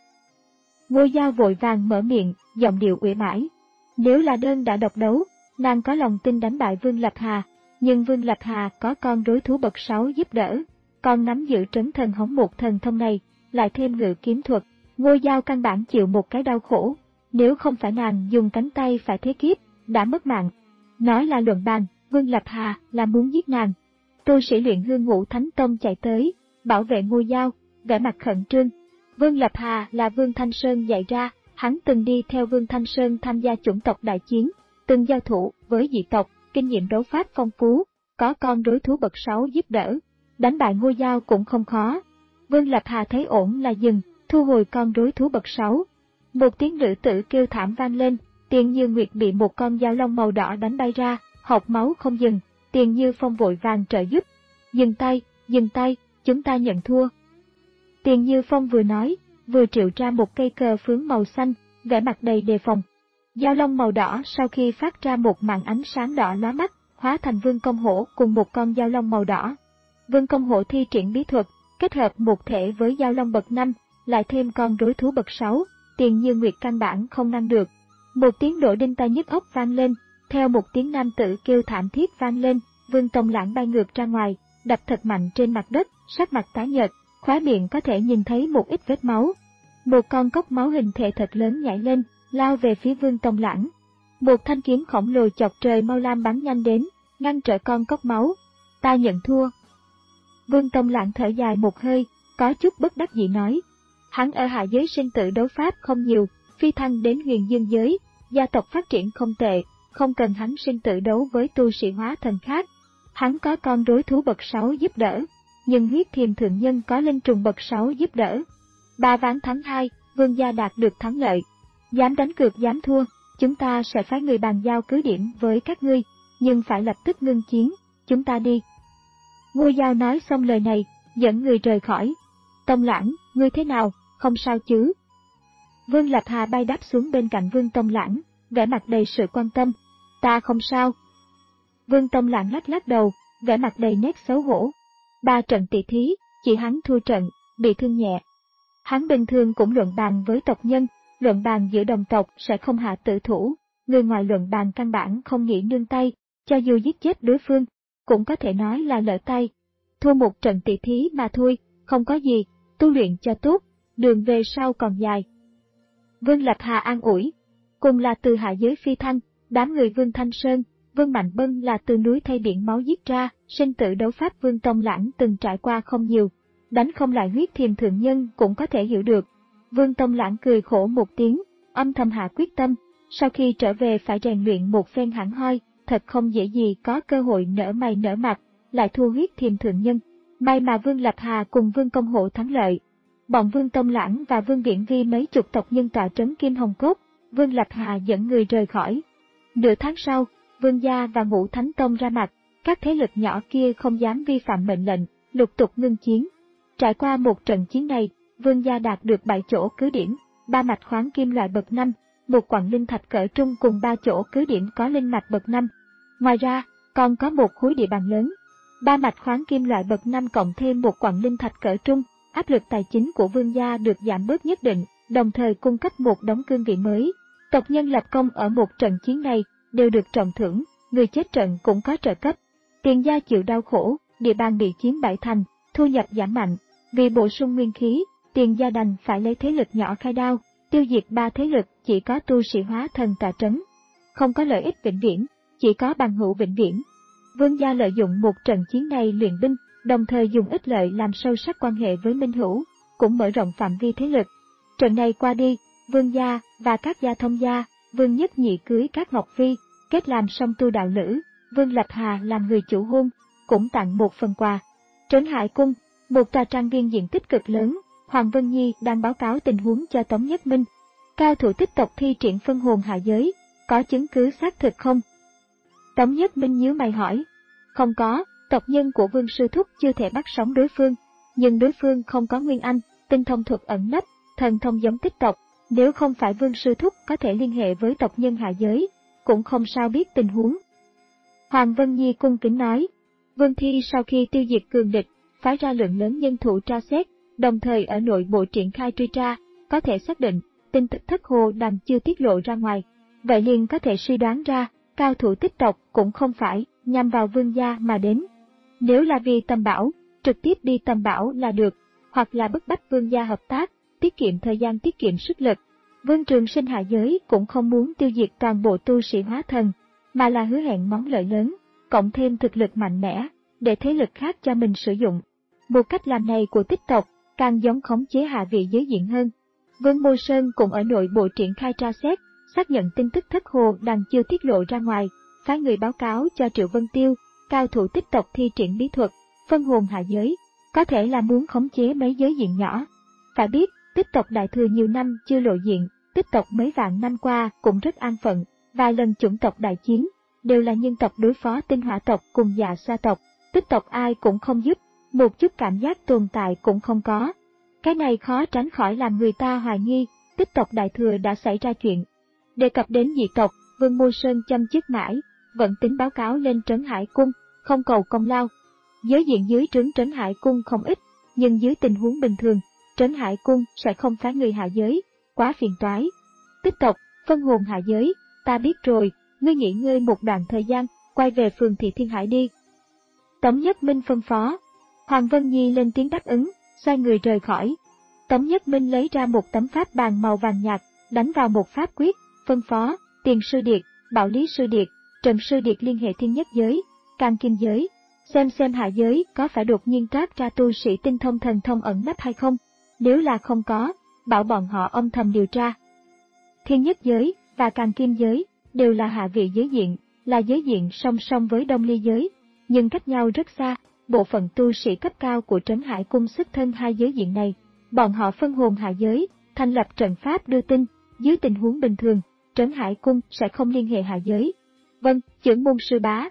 S1: Ngô Dao vội vàng mở miệng, giọng điệu uể oải. Nếu là đơn đã độc đấu, nàng có lòng tin đánh bại Vương Lập Hà, nhưng Vương Lập Hà có con rối thú bậc sáu giúp đỡ, còn nắm giữ Trấn Thần Hống một thần thông này, lại thêm ngự kiếm thuật, Ngô Dao căn bản chịu một cái đau khổ. Nếu không phải nàng dùng cánh tay phải thế kiếp, đã mất mạng. Nói là luận bàn, Vương Lập Hà là muốn giết nàng. Tu sĩ luyện hương ngũ thánh tông chạy tới, bảo vệ Ngô Dao, vẻ mặt khẩn trương. Vương Lập Hà là Vương Thanh Sơn dạy ra, hắn từng đi theo Vương Thanh Sơn tham gia chủng tộc đại chiến, từng giao thủ với dị tộc, kinh nghiệm đấu pháp phong phú, có con rối thú bậc sáu giúp đỡ, đánh bại Ngô Dao cũng không khó. Vương Lập Hà thấy ổn là dừng, thu hồi con rối thú bậc sáu. Một tiếng nữ tử kêu thảm vang lên, Tiền Như Nguyệt bị một con dao long màu đỏ đánh bay ra, hộc máu không dừng. Tiền Như Phong vội vàng trợ giúp. Dừng tay, dừng tay, chúng ta nhận thua. Tiền Như Phong vừa nói, vừa triệu ra một cây cờ phướng màu xanh, vẻ mặt đầy đề phòng. Dao long màu đỏ sau khi phát ra một màn ánh sáng đỏ lóa mắt, hóa thành Vương Công Hổ cùng một con dao long màu đỏ. Vương Công Hổ thi triển bí thuật, kết hợp một thể với dao long bậc năm, lại thêm con đối thú bậc sáu, Tiền Như Nguyệt căn bản không ngăn được. Một tiếng nổ đinh tai nhức óc vang lên, theo một tiếng nam tử kêu thảm thiết vang lên, Vương Tông Lãng bay ngược ra ngoài, đập thật mạnh trên mặt đất, sắc mặt tái nhợt, khóe miệng có thể nhìn thấy một ít vết máu. Một con cốc máu hình thể thật lớn nhảy lên, lao về phía Vương Tông Lãng. Một thanh kiếm khổng lồ chọc trời mau lam bắn nhanh đến, ngăn trở con cốc máu. Ta nhận thua. Vương Tông Lãng thở dài một hơi, có chút bất đắc dĩ nói. Hắn ở hạ giới sinh tử đấu pháp không nhiều, phi thăng đến huyền dương giới, gia tộc phát triển không tệ, không cần hắn sinh tử đấu với tu sĩ hóa thần khác. Hắn có con đối thú bậc sáu giúp đỡ, nhưng huyết thiềm thượng nhân có linh trùng bậc sáu giúp đỡ. Ba ván thắng hai, Vương gia đạt được thắng lợi. Dám đánh cược dám thua, chúng ta sẽ phái người bàn giao cứ điểm với các ngươi, nhưng phải lập tức ngưng chiến, chúng ta đi. Ngô Giao nói xong lời này, dẫn người rời khỏi. Tông Lãng, ngươi thế nào, không sao chứ? Vương Lập Hà bay đáp xuống bên cạnh Vương Tông Lãng, vẻ mặt đầy sự quan tâm. Ta không sao. Vương Tông Lãng lắc lắc đầu, vẻ mặt đầy nét xấu hổ. Ba trận tỷ thí, chỉ hắn thua trận, bị thương nhẹ. Hắn bình thường cũng luận bàn với tộc nhân, luận bàn giữa đồng tộc sẽ không hạ tử thủ, người ngoài luận bàn căn bản không nghĩ nương tay, cho dù giết chết đối phương, cũng có thể nói là lỡ tay. Thua một trận tỷ thí mà thôi, không có gì, tu luyện cho tốt, đường về sau còn dài. Vương Lập Hà an ủi, cùng là từ hạ giới phi thăng, đám người Vương Thanh Sơn, Vương Mạnh Bân là từ núi thay biển máu giết ra, sinh tử đấu pháp Vương Tông Lãng từng trải qua không nhiều, đánh không lại huyết thiềm thượng nhân cũng có thể hiểu được. Vương Tông Lãng cười khổ một tiếng, âm thầm hạ quyết tâm, sau khi trở về phải rèn luyện một phen hẳn hoi, thật không dễ gì có cơ hội nở mày nở mặt, lại thua huyết thiềm thượng nhân. May mà Vương Lập Hà cùng Vương Công Hộ thắng lợi. Bọn Vương Tông Lãng và Vương Viễn Vi mấy chục tộc nhân tọa trấn Kim Hồng Cốt, Vương Lập Hà dẫn người rời khỏi. Nửa tháng sau, Vương gia và Ngũ Thánh Tông ra mặt, các thế lực nhỏ kia không dám vi phạm mệnh lệnh, lục tục ngưng chiến. Trải qua một trận chiến này, Vương gia đạt được bảy chỗ cứ điểm, ba mạch khoáng kim loại bậc năm, một quặng linh thạch cỡ trung cùng ba chỗ cứ điểm có linh mạch bậc năm. Ngoài ra, còn có một khối địa bàn lớn. Ba mạch khoáng kim loại bậc năm cộng thêm một quặng linh thạch cỡ trung, áp lực tài chính của Vương gia được giảm bớt nhất định, đồng thời cung cấp một đống cương vị mới. Tộc nhân lập công ở một trận chiến này đều được trọng thưởng, người chết trận cũng có trợ cấp. Tiền gia chịu đau khổ, địa bàn bị chiếm bãi thành, thu nhập giảm mạnh. Vì bổ sung nguyên khí, Tiền gia đành phải lấy thế lực nhỏ khai đao, tiêu diệt ba thế lực chỉ có tu sĩ hóa thần tọa trấn. Không có lợi ích vĩnh viễn, chỉ có bằng hữu vĩnh viễn. Vương gia lợi dụng một trận chiến này luyện binh, đồng thời dùng ích lợi làm sâu sắc quan hệ với minh hữu, cũng mở rộng phạm vi thế lực. Trận này qua đi, Vương gia và các gia thông gia, Vương Nhất Nhị cưới các ngọc phi, kết làm song tu đạo lữ, Vương Lập Hà làm người chủ hôn, cũng tặng một phần quà. Trấn Hải Cung, một tòa trang viên diện tích cực lớn, Hoàng Vân Nhi đang báo cáo tình huống cho Tống Nhất Minh. Cao thủ tích tộc thi triển phân hồn hạ giới, có chứng cứ xác thực không? Tống Nhất Minh nhíu mày hỏi. Không có, tộc nhân của Vương Sư Thúc chưa thể bắt sống đối phương, nhưng đối phương không có nguyên anh, tinh thông thuật ẩn nấp, thần thông giống tích tộc, nếu không phải Vương Sư Thúc có thể liên hệ với tộc nhân hạ giới, cũng không sao biết tình huống. Hoàng Vân Nhi cung kính nói, Vương Thi sau khi tiêu diệt cường địch, phái ra lượng lớn nhân thủ tra xét, đồng thời ở nội bộ triển khai truy tra, có thể xác định, tin tức thất hồ đàm chưa tiết lộ ra ngoài, vậy liền có thể suy đoán ra, cao thủ tích tộc cũng không phải nhằm vào Vương gia mà đến. Nếu là vì tầm bảo, trực tiếp đi tầm bảo là được, hoặc là bức bách Vương gia hợp tác, tiết kiệm thời gian tiết kiệm sức lực. Vương Trường Sinh hạ giới cũng không muốn tiêu diệt toàn bộ tu sĩ hóa thần, mà là hứa hẹn món lợi lớn, cộng thêm thực lực mạnh mẽ, để thế lực khác cho mình sử dụng. Một cách làm này của tích tộc, càng giống khống chế hạ vị giới diện hơn. Vương Mô Sơn cũng ở nội bộ triển khai tra xét, xác nhận tin tức thất hồ đang chưa tiết lộ ra ngoài, phái người báo cáo cho Triệu Vân Tiêu, cao thủ tích tộc thi triển bí thuật, phân hồn hạ giới, có thể là muốn khống chế mấy giới diện nhỏ. Phải biết, tích tộc đại thừa nhiều năm chưa lộ diện, tích tộc mấy vạn năm qua cũng rất an phận, vài lần chủng tộc đại chiến, đều là nhân tộc đối phó tinh hỏa tộc cùng Dạ Xoa tộc, tích tộc ai cũng không giúp, một chút cảm giác tồn tại cũng không có. Cái này khó tránh khỏi làm người ta hoài nghi, tích tộc đại thừa đã xảy ra chuyện. Đề cập đến dị tộc, Vương Mô Sơn chăm chức mãi, vẫn tính báo cáo lên Trấn Hải Cung, không cầu công lao. Giới diện dưới trướng Trấn Hải Cung không ít, nhưng dưới tình huống bình thường, Trấn Hải Cung sẽ không phái người hạ giới, quá phiền toái. Tích tộc, phân hồn hạ giới, ta biết rồi, ngươi nghỉ ngơi một đoạn thời gian, quay về phường Thị Thiên Hải đi. Tống Nhất Minh phân phó. Hoàng Vân Nhi lên tiếng đáp ứng, xoay người rời khỏi. Tống Nhất Minh lấy ra một tấm pháp bàn màu vàng nhạt, đánh vào một pháp quyết, phân phó, Tiền Sư Điệt, Bảo Lý Sư Điệt, Trần Sư Điệt liên hệ thiên nhất giới, Can Kim giới, xem xem hạ giới có phải đột nhiên toát ra tu sĩ tinh thông thần thông ẩn nấp hay không, nếu là không có, bảo bọn họ âm thầm điều tra. Thiên nhất giới và Can Kim giới đều là hạ vị giới diện, là giới diện song song với Đông Ly giới, nhưng cách nhau rất xa. Bộ phận tu sĩ cấp cao của Trấn Hải Cung xuất thân hai giới diện này, bọn họ phân hồn hạ giới, thành lập trận pháp đưa tin, dưới tình huống bình thường, Trấn Hải Cung sẽ không liên hệ hạ giới. Vâng, trưởng môn sư bá.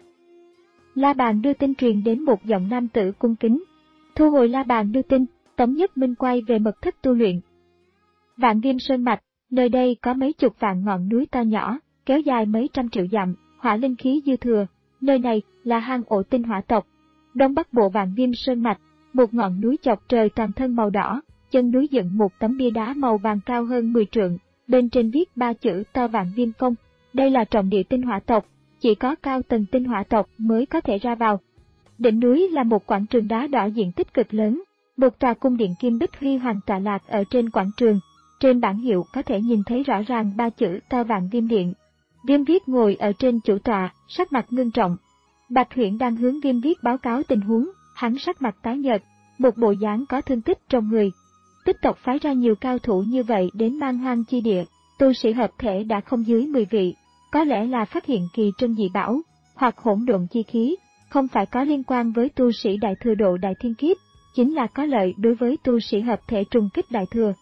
S1: La Bàn đưa tin truyền đến một giọng nam tử cung kính. Thu hồi La Bàn đưa tin, Tống Nhất Minh quay về mật thất tu luyện. Vạn Viêm Sơn Mạch, nơi đây có mấy chục vạn ngọn núi to nhỏ, kéo dài mấy trăm triệu dặm, hỏa linh khí dư thừa, nơi này là hang ổ tinh hỏa tộc. Đông bắc bộ Vạn Viêm Sơn Mạch, một ngọn núi chọc trời toàn thân màu đỏ, chân núi dựng một tấm bia đá màu vàng cao hơn mười trượng, bên trên viết ba chữ to Vạn Viêm Phong. Đây là trọng địa tinh hỏa tộc, chỉ có cao tầng tinh hỏa tộc mới có thể ra vào. Đỉnh núi là một quảng trường đá đỏ diện tích cực lớn, một tòa cung điện kim bích huy hoàng tọa lạc ở trên quảng trường. Trên bảng hiệu có thể nhìn thấy rõ ràng ba chữ to Vạn Viêm Điện. Viêm Viết ngồi ở trên chủ tọa, sắc mặt ngưng trọng. Bạch Huyễn đang hướng Viêm Viết báo cáo tình huống, hắn sắc mặt tái nhợt, một bộ dáng có thương tích trong người. Tích tộc phái ra nhiều cao thủ như vậy đến Man Hoang chi địa, tu sĩ hợp thể đã không dưới mười vị, có lẽ là phát hiện kỳ trân dị bảo, hoặc hỗn độn chi khí, không phải có liên quan với tu sĩ đại thừa độ đại thiên kiếp, chính là có lợi đối với tu sĩ hợp thể trùng kích đại thừa.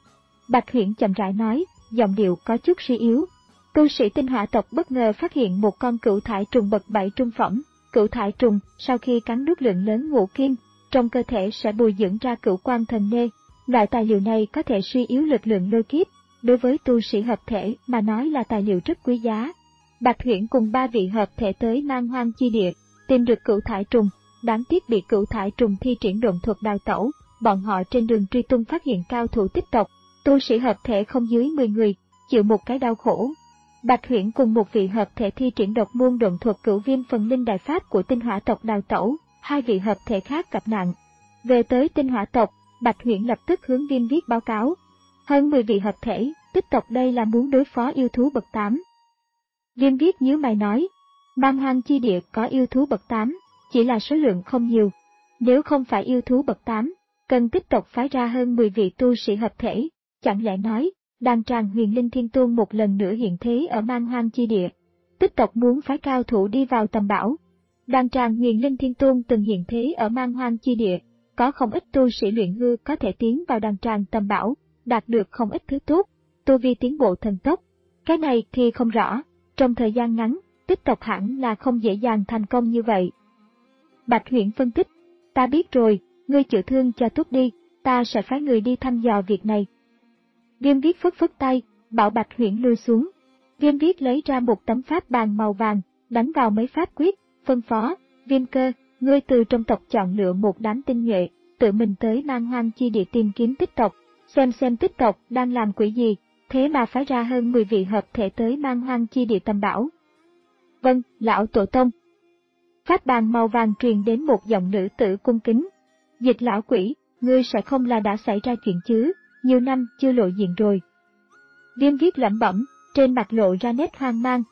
S1: Bạch Huyễn chậm rãi nói, giọng điệu có chút suy yếu. Tu sĩ tinh hỏa tộc bất ngờ phát hiện một con cửu thải trùng bậc bảy trung phẩm. Cửu thải trùng, sau khi cắn nuốt lượng lớn ngũ kim, trong cơ thể sẽ bồi dưỡng ra cửu quan thần nê. Loại tài liệu này có thể suy yếu lực lượng lôi kiếp, đối với tu sĩ hợp thể mà nói là tài liệu rất quý giá. Bạch Huyễn cùng ba vị hợp thể tới Man Hoang chi địa, tìm được cửu thải trùng, đáng tiếc bị cửu thải trùng thi triển độn thuật đào tẩu. Bọn họ trên đường truy tung phát hiện cao thủ tích tộc, tu sĩ hợp thể không dưới mười người, chịu một cái đau khổ. Bạch Huyễn cùng một vị hợp thể thi triển độc môn độn thuật cửu viêm phần linh đại pháp của tinh hỏa tộc đào tẩu, hai vị hợp thể khác gặp nạn. Về tới tinh hỏa tộc, Bạch Huyễn lập tức hướng Viêm Viết báo cáo. Hơn mười vị hợp thể, tích tộc đây là muốn đối phó yêu thú bậc tám. Viêm Viết nhíu mày nói, Man Hoang chi địa có yêu thú bậc tám, chỉ là số lượng không nhiều. Nếu không phải yêu thú bậc tám, cần tích tộc phái ra hơn mười vị tu sĩ hợp thể, chẳng lẽ nói, đàn tràng Huyền Linh Thiên Tôn một lần nữa hiện thế ở Man Hoang chi địa. Tích tộc muốn phái cao thủ đi vào tầm bảo. Đàn tràng Huyền Linh Thiên Tôn từng hiện thế ở Man Hoang chi địa, có không ít tu sĩ luyện hư có thể tiến vào đàn tràng tầm bảo, đạt được không ít thứ tốt, tu vi tiến bộ thần tốc. Cái này thì không rõ, trong thời gian ngắn, tích tộc hẳn là không dễ dàng thành công như vậy. Bạch Huyễn phân tích, ta biết rồi, ngươi chữa thương cho tốt đi, ta sẽ phái người đi thăm dò việc này. Viêm Viết phất phất tay, bảo Bạch Huyễn lui xuống. Viêm Viết lấy ra một tấm pháp bàn màu vàng, đánh vào mấy pháp quyết, phân phó, Viêm Cơ, ngươi từ trong tộc chọn lựa một đám tinh nhuệ, tự mình tới Man Hoang chi địa tìm kiếm tích tộc, xem xem tích tộc đang làm quỷ gì, thế mà phái ra hơn mười vị hợp thể tới Man Hoang chi địa tầm bảo. Vâng, lão tổ tông. Pháp bàn màu vàng truyền đến một giọng nữ tử cung kính. Dịch lão quỷ, ngươi sẽ không là đã xảy ra chuyện chứ, nhiều năm chưa lộ diện rồi. Viêm Viết lẩm bẩm, trên mặt lộ ra nét hoang mang.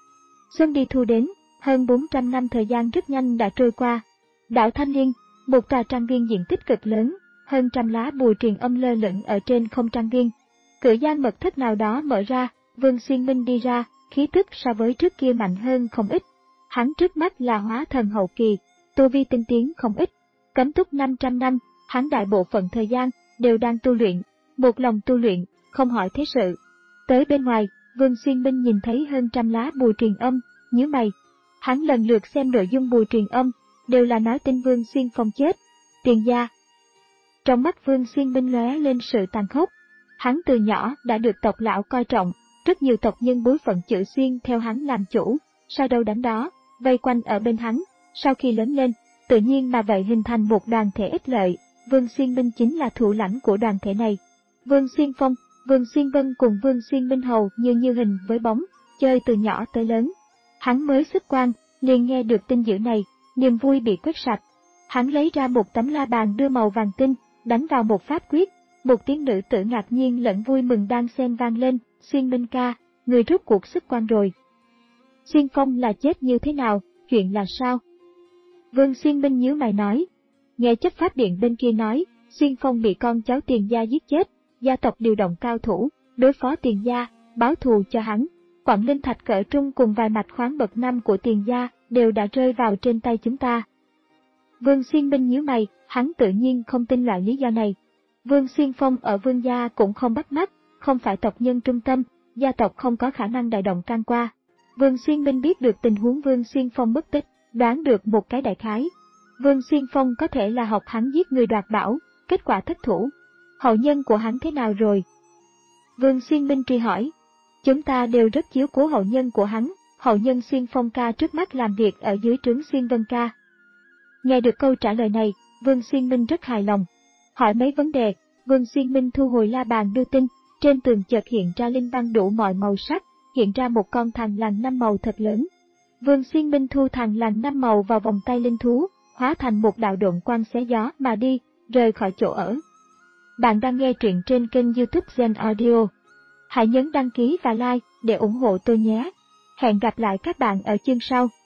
S1: Xuân đi thu đến, hơn bốn trăm năm thời gian rất nhanh đã trôi qua. Đảo Thanh Liên, một tòa trang viên diện tích cực lớn, hơn trăm lá bùa truyền âm lơ lửng ở trên không trang viên. Cửa gian mật thất nào đó mở ra, Vương Xuyên Minh đi ra, khí tức so với trước kia mạnh hơn không ít. Hắn trước mắt là hóa thần hậu kỳ, tu vi tinh tiến không ít. Cấm túc năm trăm năm, hắn đại bộ phận thời gian đều đang tu luyện, một lòng tu luyện, không hỏi thế sự. Tới bên ngoài, Vương Xuyên Minh nhìn thấy hơn trăm lá bùa truyền âm, nhíu mày. Hắn lần lượt xem nội dung bùa truyền âm, đều là nói tin Vương Xuyên Phong chết. Tiền gia. Trong mắt Vương Xuyên Minh lóe lên sự tàn khốc. Hắn từ nhỏ đã được tộc lão coi trọng, rất nhiều tộc nhân bối phận chữ Xuyên theo hắn làm chủ, sao đâu đánh đó, vây quanh ở bên hắn. Sau khi lớn lên, tự nhiên mà vậy hình thành một đoàn thể ích lợi, Vương Xuyên Minh chính là thủ lãnh của đoàn thể này. Vương Xuyên Phong, Vương Xuyên Vân cùng Vương Xuyên Minh hầu như như hình với bóng, chơi từ nhỏ tới lớn. Hắn mới xuất quan, liền nghe được tin dữ này, niềm vui bị quét sạch. Hắn lấy ra một tấm la bàn đưa màu vàng tinh, đánh vào một pháp quyết, một tiếng nữ tử ngạc nhiên lẫn vui mừng đang xen vang lên, Xuyên Minh ca, người rút cuộc xuất quan rồi. Xuyên Phong là chết như thế nào, chuyện là sao? Vương Xuyên Minh nhíu mày nói. Nghe chấp pháp điện bên kia nói, Xuyên Phong bị con cháu Tiền gia giết chết, gia tộc điều động cao thủ, đối phó Tiền gia, báo thù cho hắn. Quặng linh thạch cỡ trung cùng vài mạch khoáng bậc năm của Tiền gia đều đã rơi vào trên tay chúng ta. Vương Xuyên Minh nhíu mày, hắn tự nhiên không tin loại lý do này. Vương Xuyên Phong ở Vương gia cũng không bắt mắt, không phải tộc nhân trung tâm, gia tộc không có khả năng đại động can qua. Vương Xuyên Minh biết được tình huống Vương Xuyên Phong mất tích, đoán được một cái đại khái. Vương Xuyên Phong có thể là học hắn giết người đoạt bảo, kết quả thất thủ. Hậu nhân của hắn thế nào rồi? Vương Xuyên Minh truy hỏi. Chúng ta đều rất chiếu cố hậu nhân của hắn, hậu nhân Xuyên Phong ca trước mắt làm việc ở dưới trướng Xuyên Vân ca. Nghe được câu trả lời này, Vương Xuyên Minh rất hài lòng. Hỏi mấy vấn đề, Vương Xuyên Minh thu hồi la bàn đưa tin, trên tường chợt hiện ra linh văn đủ mọi màu sắc, hiện ra một con thằn lằn năm màu thật lớn. Vương Xuyên Minh thu thằn lằn năm màu vào vòng tay linh thú, hóa thành một đạo độn quang xé gió mà đi, rời khỏi chỗ ở. Bạn đang nghe truyện trên kênh YouTube Gen Audio. Hãy nhấn đăng ký và like để ủng hộ tôi nhé. Hẹn gặp lại các bạn ở chương sau.